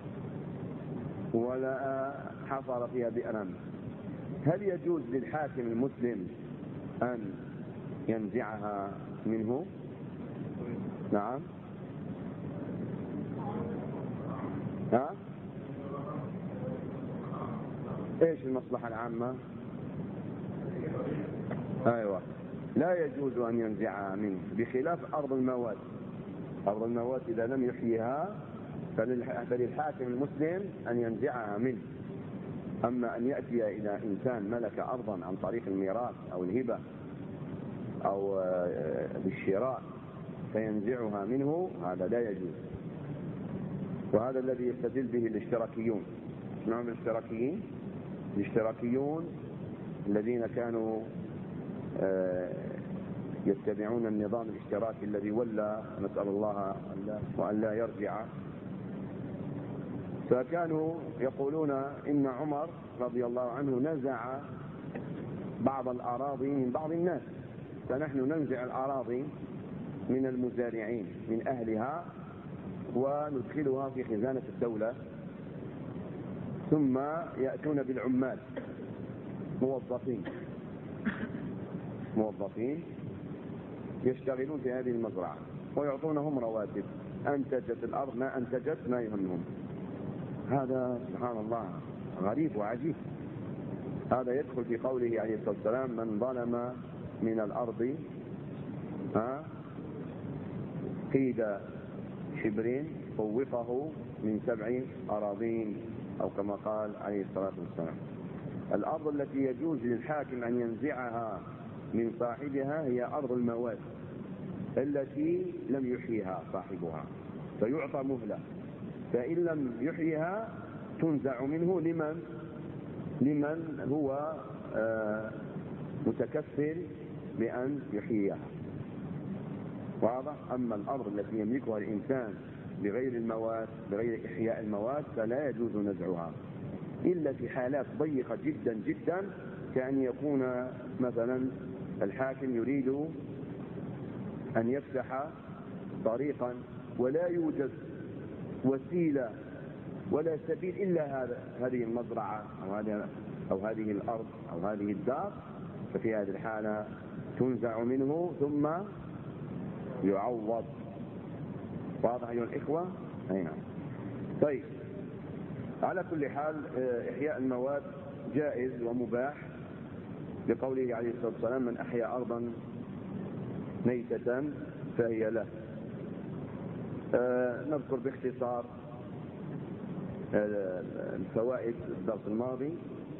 ولا حفر فيها بئرا، هل يجوز للحاكم المسلم أن ينزعها منه؟ نعم. ها؟ ايش المصلحة العامة؟ ايوه، لا يجوز ان ينزعها منه، بخلاف ارض المواد. ارض المواد اذا لم يحييها فللحاكم المسلم ان ينزعها منه. اما ان ياتي الى انسان ملك ارضا عن طريق الميراث او الهبة او بالشراء فينزعها منه، هذا لا يجوز. وهذا الذي يستدل به الاشتراكيون. اسمعوا بالاشتراكيين؟ الاشتراكيون الذين كانوا يتبعون النظام الاشتراكي الذي ولى، نسأل الله وأن لا يرجع، فكانوا يقولون إن عمر رضي الله عنه نزع بعض الأراضي من بعض الناس، فنحن ننزع الأراضي من المزارعين من أهلها وندخلها في خزانة الدولة، ثم يأتون بالعمال موظفين يشتغلون في هذه المزرعة ويعطونهم رواتب، أنتجت الأرض ما أنتجت ما يهمهم. هذا سبحان الله غريب وعجيب. هذا يدخل في قوله عليه الصلاة والسلام: من ظلم من الأرض قيد شبرين طوقه من 7 أراضين، أو كما قال عليه الصلاة والسلام. الأرض التي يجوز للحاكم أن ينزعها من صاحبها هي أرض المواد التي لم يحييها صاحبها، فيعطى مهلة، فإن لم يحييها تنزع منه لمن هو متكفل بأن يحييها. واضح؟ أما الأرض التي يملكها الإنسان بغير المواد، بغير إحياء المواد، فلا يجوز نزعها إلا في حالات ضيقة جدا جدا، كأن يكون مثلا الحاكم يريد أن يفتح طريقا ولا يوجد وسيلة ولا سبيل إلا هذه المزرعة أو هذه الأرض أو هذه الدار، ففي هذه الحالة تنزع منه ثم يعوض. واضح أيها الإخوة؟ أي نعم. طيب، على كل حال إحياء المواد جائز ومباح، لقوله عليه الصلاة والسلام: من أحيا أرضا ميتة فهي له. نذكر باختصار الفوائد الدرس الماضي.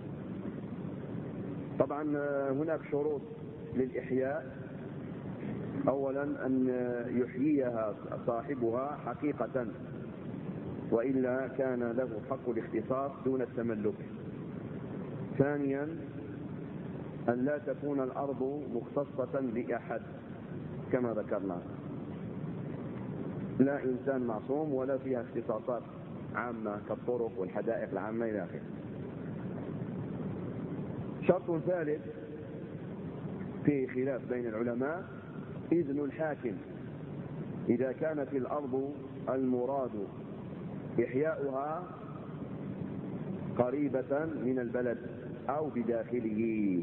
طبعا هناك شروط للإحياء. أولا أن يحييها صاحبها حقيقة، وإلا كان له حق الاختصاص دون التملك. ثانيا أن لا تكون الأرض مختصة بأحد كما ذكرنا، لا إنسان معصوم ولا فيها اختصاصات عامة كالطرق والحدائق العامة إلى آخره. شرط ثالث فيه خلاف بين العلماء: إذن الحاكم إذا كانت الأرض المراد إحياؤها قريبة من البلد أو بداخله.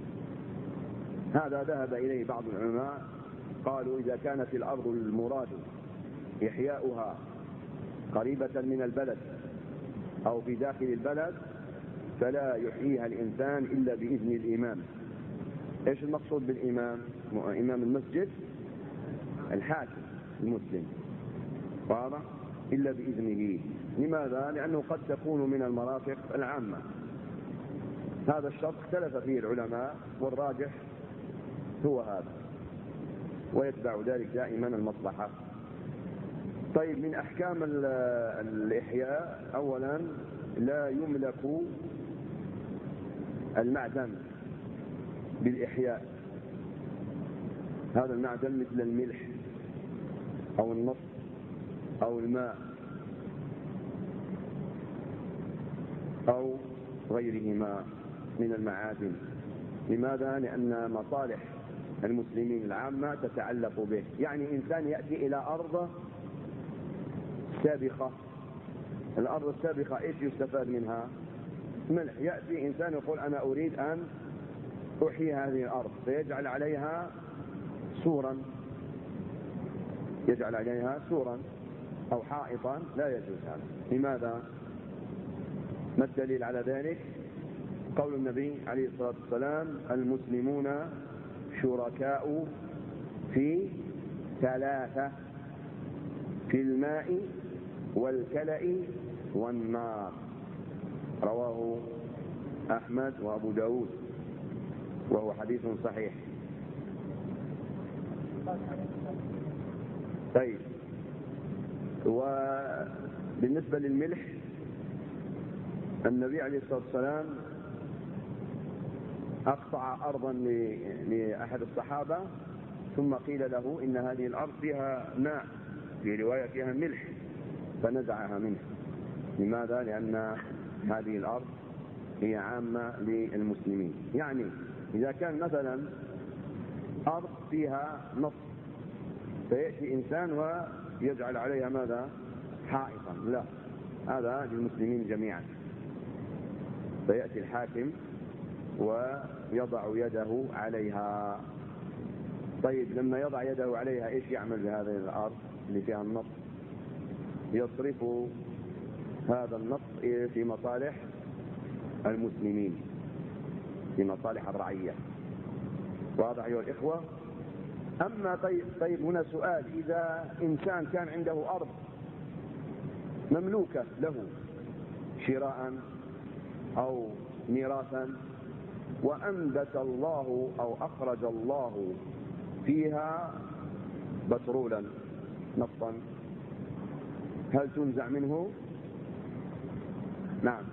هذا ذهب إليه بعض العلماء، قالوا إذا كانت الأرض المراد إحياؤها قريبة من البلد أو في داخل البلد فلا يحييها الإنسان إلا بإذن الإمام. إيش المقصود بالإمام؟ إمام المسجد الحاكم المسلم، واضح؟ إلا بإذنه. لماذا؟ لأنه قد تكون من المرافق العامة. هذا الشرط اختلف فيه العلماء والراجح هو هذا، ويتبع ذلك دائما المصلحة. طيب، من أحكام الإحياء: أولا لا يملك المعدن بالإحياء. هذا المعدن مثل الملح أو النفط أو الماء أو غيرهما من المعادن. لماذا؟ لأن مصالح المسلمين العامة تتعلق به. يعني إنسان يأتي إلى أرض سابقة، الأرض السابقة إيش يستفاد منها؟ ملح. يأتي إنسان يقول أنا أريد أن أحيي هذه الأرض، فيجعل عليها سورا، يجعل عليها سورا أو حائطا، لا يجوز هذا. لماذا؟ ما الدليل على ذلك؟ قول النبي عليه الصلاة والسلام: المسلمون شركاء في ثلاثة: في الماء والكلأ والنار. رواه أحمد وأبو داود وهو حديث صحيح. طيب، وبالنسبة للملح النبي عليه الصلاة والسلام أقطع أرضا لأحد الصحابة، ثم قيل له إن هذه الأرض فيها ماء، في رواية فيها ملح، فنزعها منه. لماذا؟ لأن هذه الأرض هي عامة للمسلمين. يعني إذا كان مثلا أرض فيها نص، فيأتي إنسان ويجعل عليها ماذا؟ حائطا، لا، هذا للمسلمين جميعا. فيأتي الحاكم ويضع يده عليها. طيب، لما يضع يده عليها إيش يعمل بهذه الأرض اللي فيها النص؟ يصرف هذا النص في مصالح المسلمين، في مصالح الرعية. واضح أيها الإخوة؟ أما طيب هنا سؤال: إذا إنسان كان عنده أرض مملوكة له شراء أو ميراثا، وأنبت الله أو أخرج الله فيها بترولا نفطا، هل تنزع منه؟ نعم،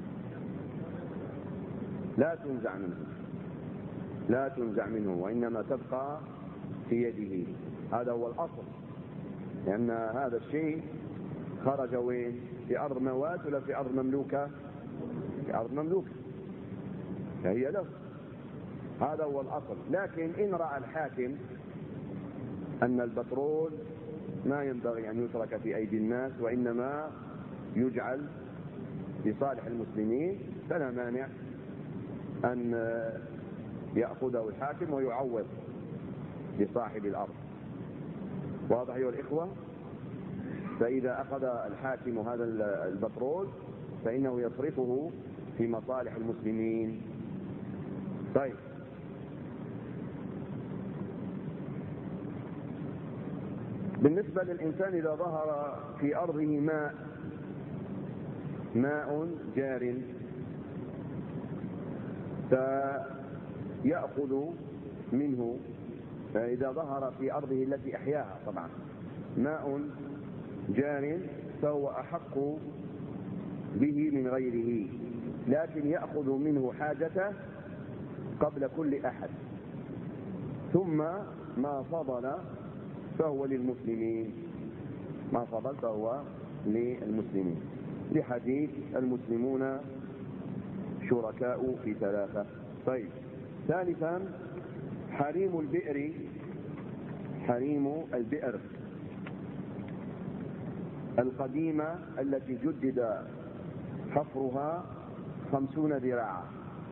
لا تنزع منه، لا تنزع منه، وإنما تبقى في يده. هذا هو الأصل، لأن هذا الشيء خرج وين؟ في أرض موات ولا في أرض مملوكة؟ في أرض مملوكة، فهي له. هذا هو الأصل. لكن إن رأى الحاكم أن البترول ما ينبغي أن يترك في أيدي الناس وإنما يجعل لصالح المسلمين، فلا مانع أن يأخذه الحاكم ويعوض لصاحب الأرض. واضح أيها الإخوة؟ فإذا أخذ الحاكم هذا البترول فإنه يصرفه في مصالح المسلمين. طيب، بالنسبة للإنسان إذا ظهر في أرضه ماء جار فيأخذ منه، فإذا ظهر في أرضه التي أحياها طبعا ماء جار فهو أحق به من غيره، لكن يأخذ منه حاجته قبل كل أحد، ثم ما فضل فهو للمسلمين، ما فضل فهو للمسلمين، لحديث المسلمون شركاء في ثلاثة. طيب، ثالثا حريم البئر، حريم البئر القديمة التي جدد حفرها 50 ذراعا،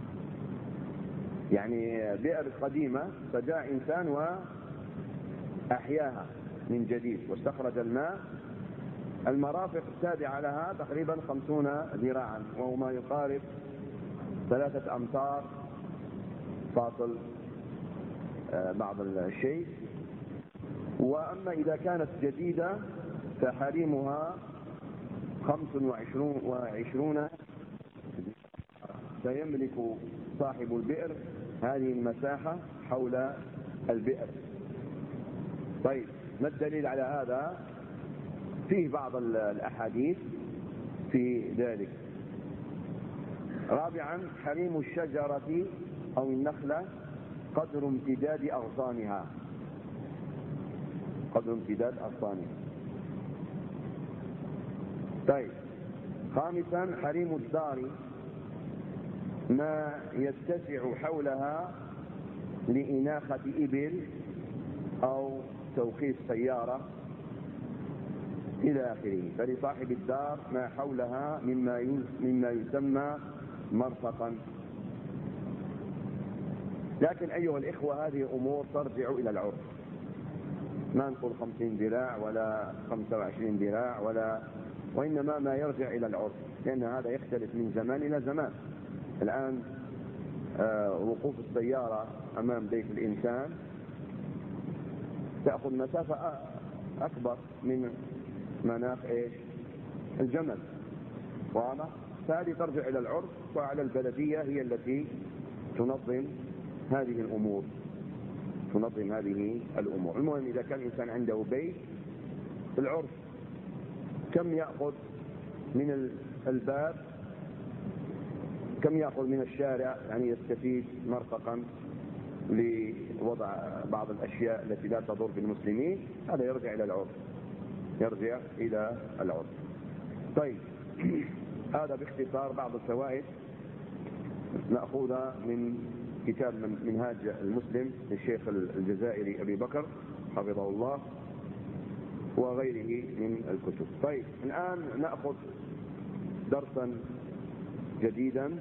يعني بئر قديمة فجاء إنسان وأحياها من جديد واستخرج الماء، المرافق التابعة لها تقريبا 50 ذراعا، وهو ما يقارب 3 أمتار فاصل بعض الشيء. وأما إذا كانت جديدة فحريمها 25، فيملك صاحب البئر هذه المساحة حول البئر. طيب، ما الدليل على هذا؟ فيه بعض الأحاديث في ذلك. رابعا حريم الشجرة أو النخلة قدر امتداد أغصانها، قدر امتداد أغصانها. طيب، خامسا حريم الدار ما يتسع حولها لإناخة إبل أو توقيف سيارة إلى آخره، فلصاحب الدار ما حولها مما يسمى مرفقا. لكن أيها الإخوة، هذه أمور ترجع إلى العرف، ما نقول 50 ذراع ولا 25 ذراع وإنما ما يرجع إلى العرف، لأن هذا يختلف من زمان إلى زمان. الآن وقوف السيارة أمام بيت الإنسان تأخذ مسافة أكبر من مناخ الجمل، واضح؟ فهذه ترجع إلى العرف، وعلى البلدية هي التي تنظم هذه الأمور، تنظم هذه الأمور. المهم إذا كان الإنسان عنده بيت، العرف كم يأخذ من الباب، كم يأخذ من الشارع، يعني يستفيد مرفقا لوضع بعض الأشياء التي لا تضر بالمسلمين، هذا يرجع إلى العرف، يرجع إلى العرف. طيب، هذا باختصار بعض الفوائد نأخذها من كتاب منهاج المسلم للشيخ الجزائري أبي بكر حفظه الله وغيره من الكتب. طيب، الآن نأخذ درسا جديدا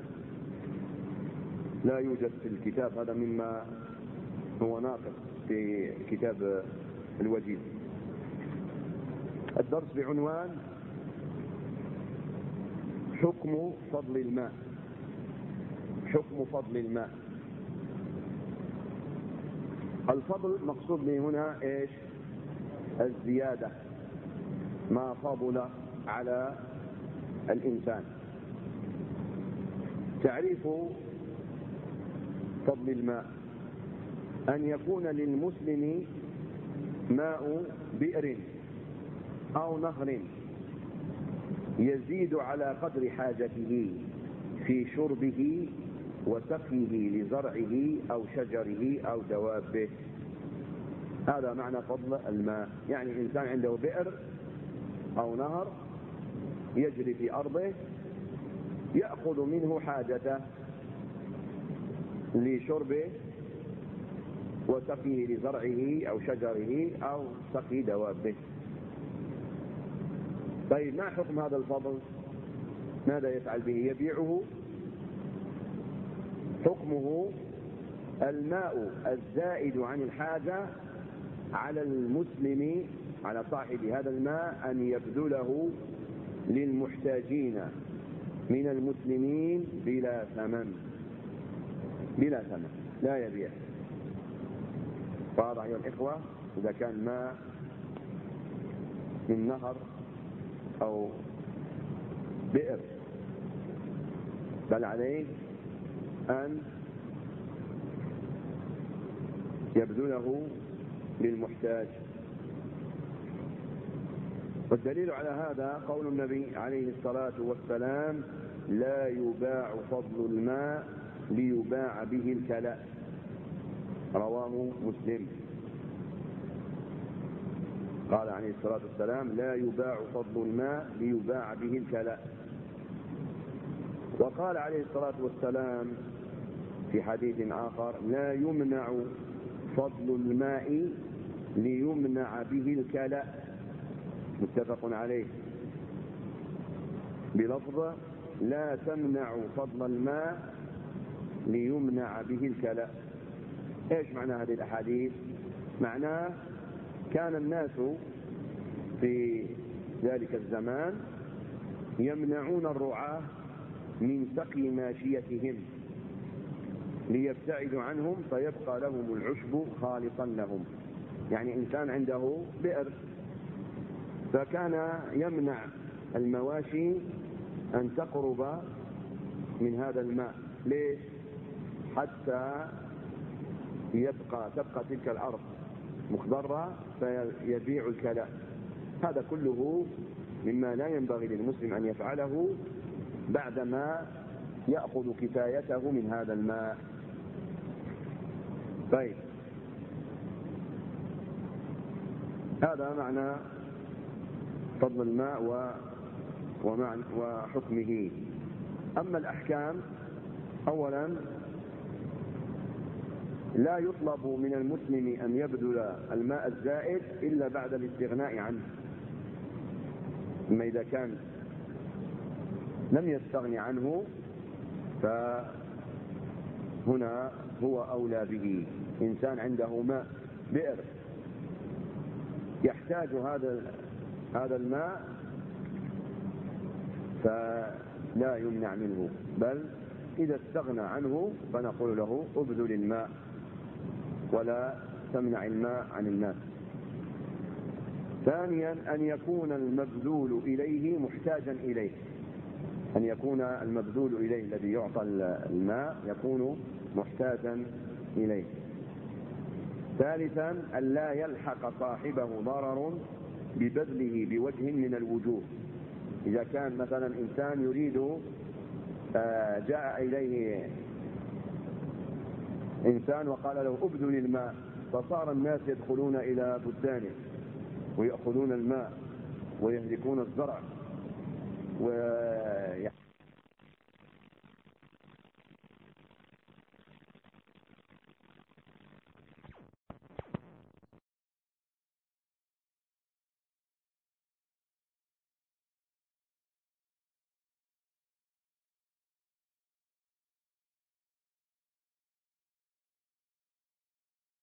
لا يوجد في الكتاب، هذا مما هو ناقص في كتاب الوجيز. الدرس بعنوان حكم فضل الماء، حكم فضل الماء. الفضل مقصود به هنا ايش؟ الزيادة، ما فضل على الإنسان. تعريف فضل الماء أن يكون للمسلم ماء بئر أو نهر يزيد على قدر حاجته في شربه وسقيه لزرعه أو شجره أو دوابه. هذا معنى فضل الماء، يعني إنسان عنده بئر أو نهر يجري في أرضه، يأخذ منه حاجته لشربه وسقيه لزرعه أو شجره أو سقي دوابه. طيب، ما حكم هذا الفضل؟ ماذا يفعل به؟ يبيعه؟ حكمه الماء الزائد عن الحاجة على المسلم، على صاحب هذا الماء، أن يبذله للمحتاجين من المسلمين بلا ثمن، بلا ثمن، لا يبيع. واضح أيها الإخوة؟ إذا كان ماء من نهر أو بئر، بل عليه أن يبذله للمحتاج. والدليل على هذا قول النبي عليه الصلاة والسلام: لا يباع فضل الماء ليباع به الكلاء. رواه مسلم. قال عليه الصلاة والسلام: لا يباع فضل الماء ليباع به الكلاء. وقال عليه الصلاة والسلام في حديث آخر: لا يمنع فضل الماء ليمنع به الكلاء. متفق عليه، بلفظ: لا تمنع فضل الماء ليمنع به الكلاء. ايش معنى هذه الاحاديث؟ معناه كان الناس في ذلك الزمان يمنعون الرعاة من سقي ماشيتهم ليبتعدوا عنهم، فيبقى لهم العشب خالصا لهم. يعني إنسان عنده بئر، فكان يمنع المواشي أن تقرب من هذا الماء. ليش؟ حتى تبقى تلك الأرض مخضرة فيبيع الكلاء. هذا كله مما لا ينبغي للمسلم أن يفعله بعدما يأخذ كفايته من هذا الماء. طيب، هذا معنى فضل الماء وحكمه. أما الأحكام: أولا، لا يطلب من المسلم أن يبذل الماء الزائد إلا بعد الاستغناء عنه. أما إذا كان لم يستغني عنه فهنا هو أولى به. إنسان عنده ماء بئر يحتاج هذا الماء فلا يمنع منه، بل إذا استغنى عنه فنقول له: ابذل الماء ولا تمنع الماء عن الناس. ثانيا، أن يكون المبذول إليه محتاجا إليه. أن يكون المبذول إليه الذي يعطى الماء يكون محتاجا إليه. ثالثا، أن لا يلحق صاحبه ضرر ببذله بوجه من الوجوه. إذا كان مثلا إنسان يريد، جاء إليه إنسان وقال له: ابذل الماء، فصار الناس يدخلون إلى بستانه ويأخذون الماء ويهلكون الزرع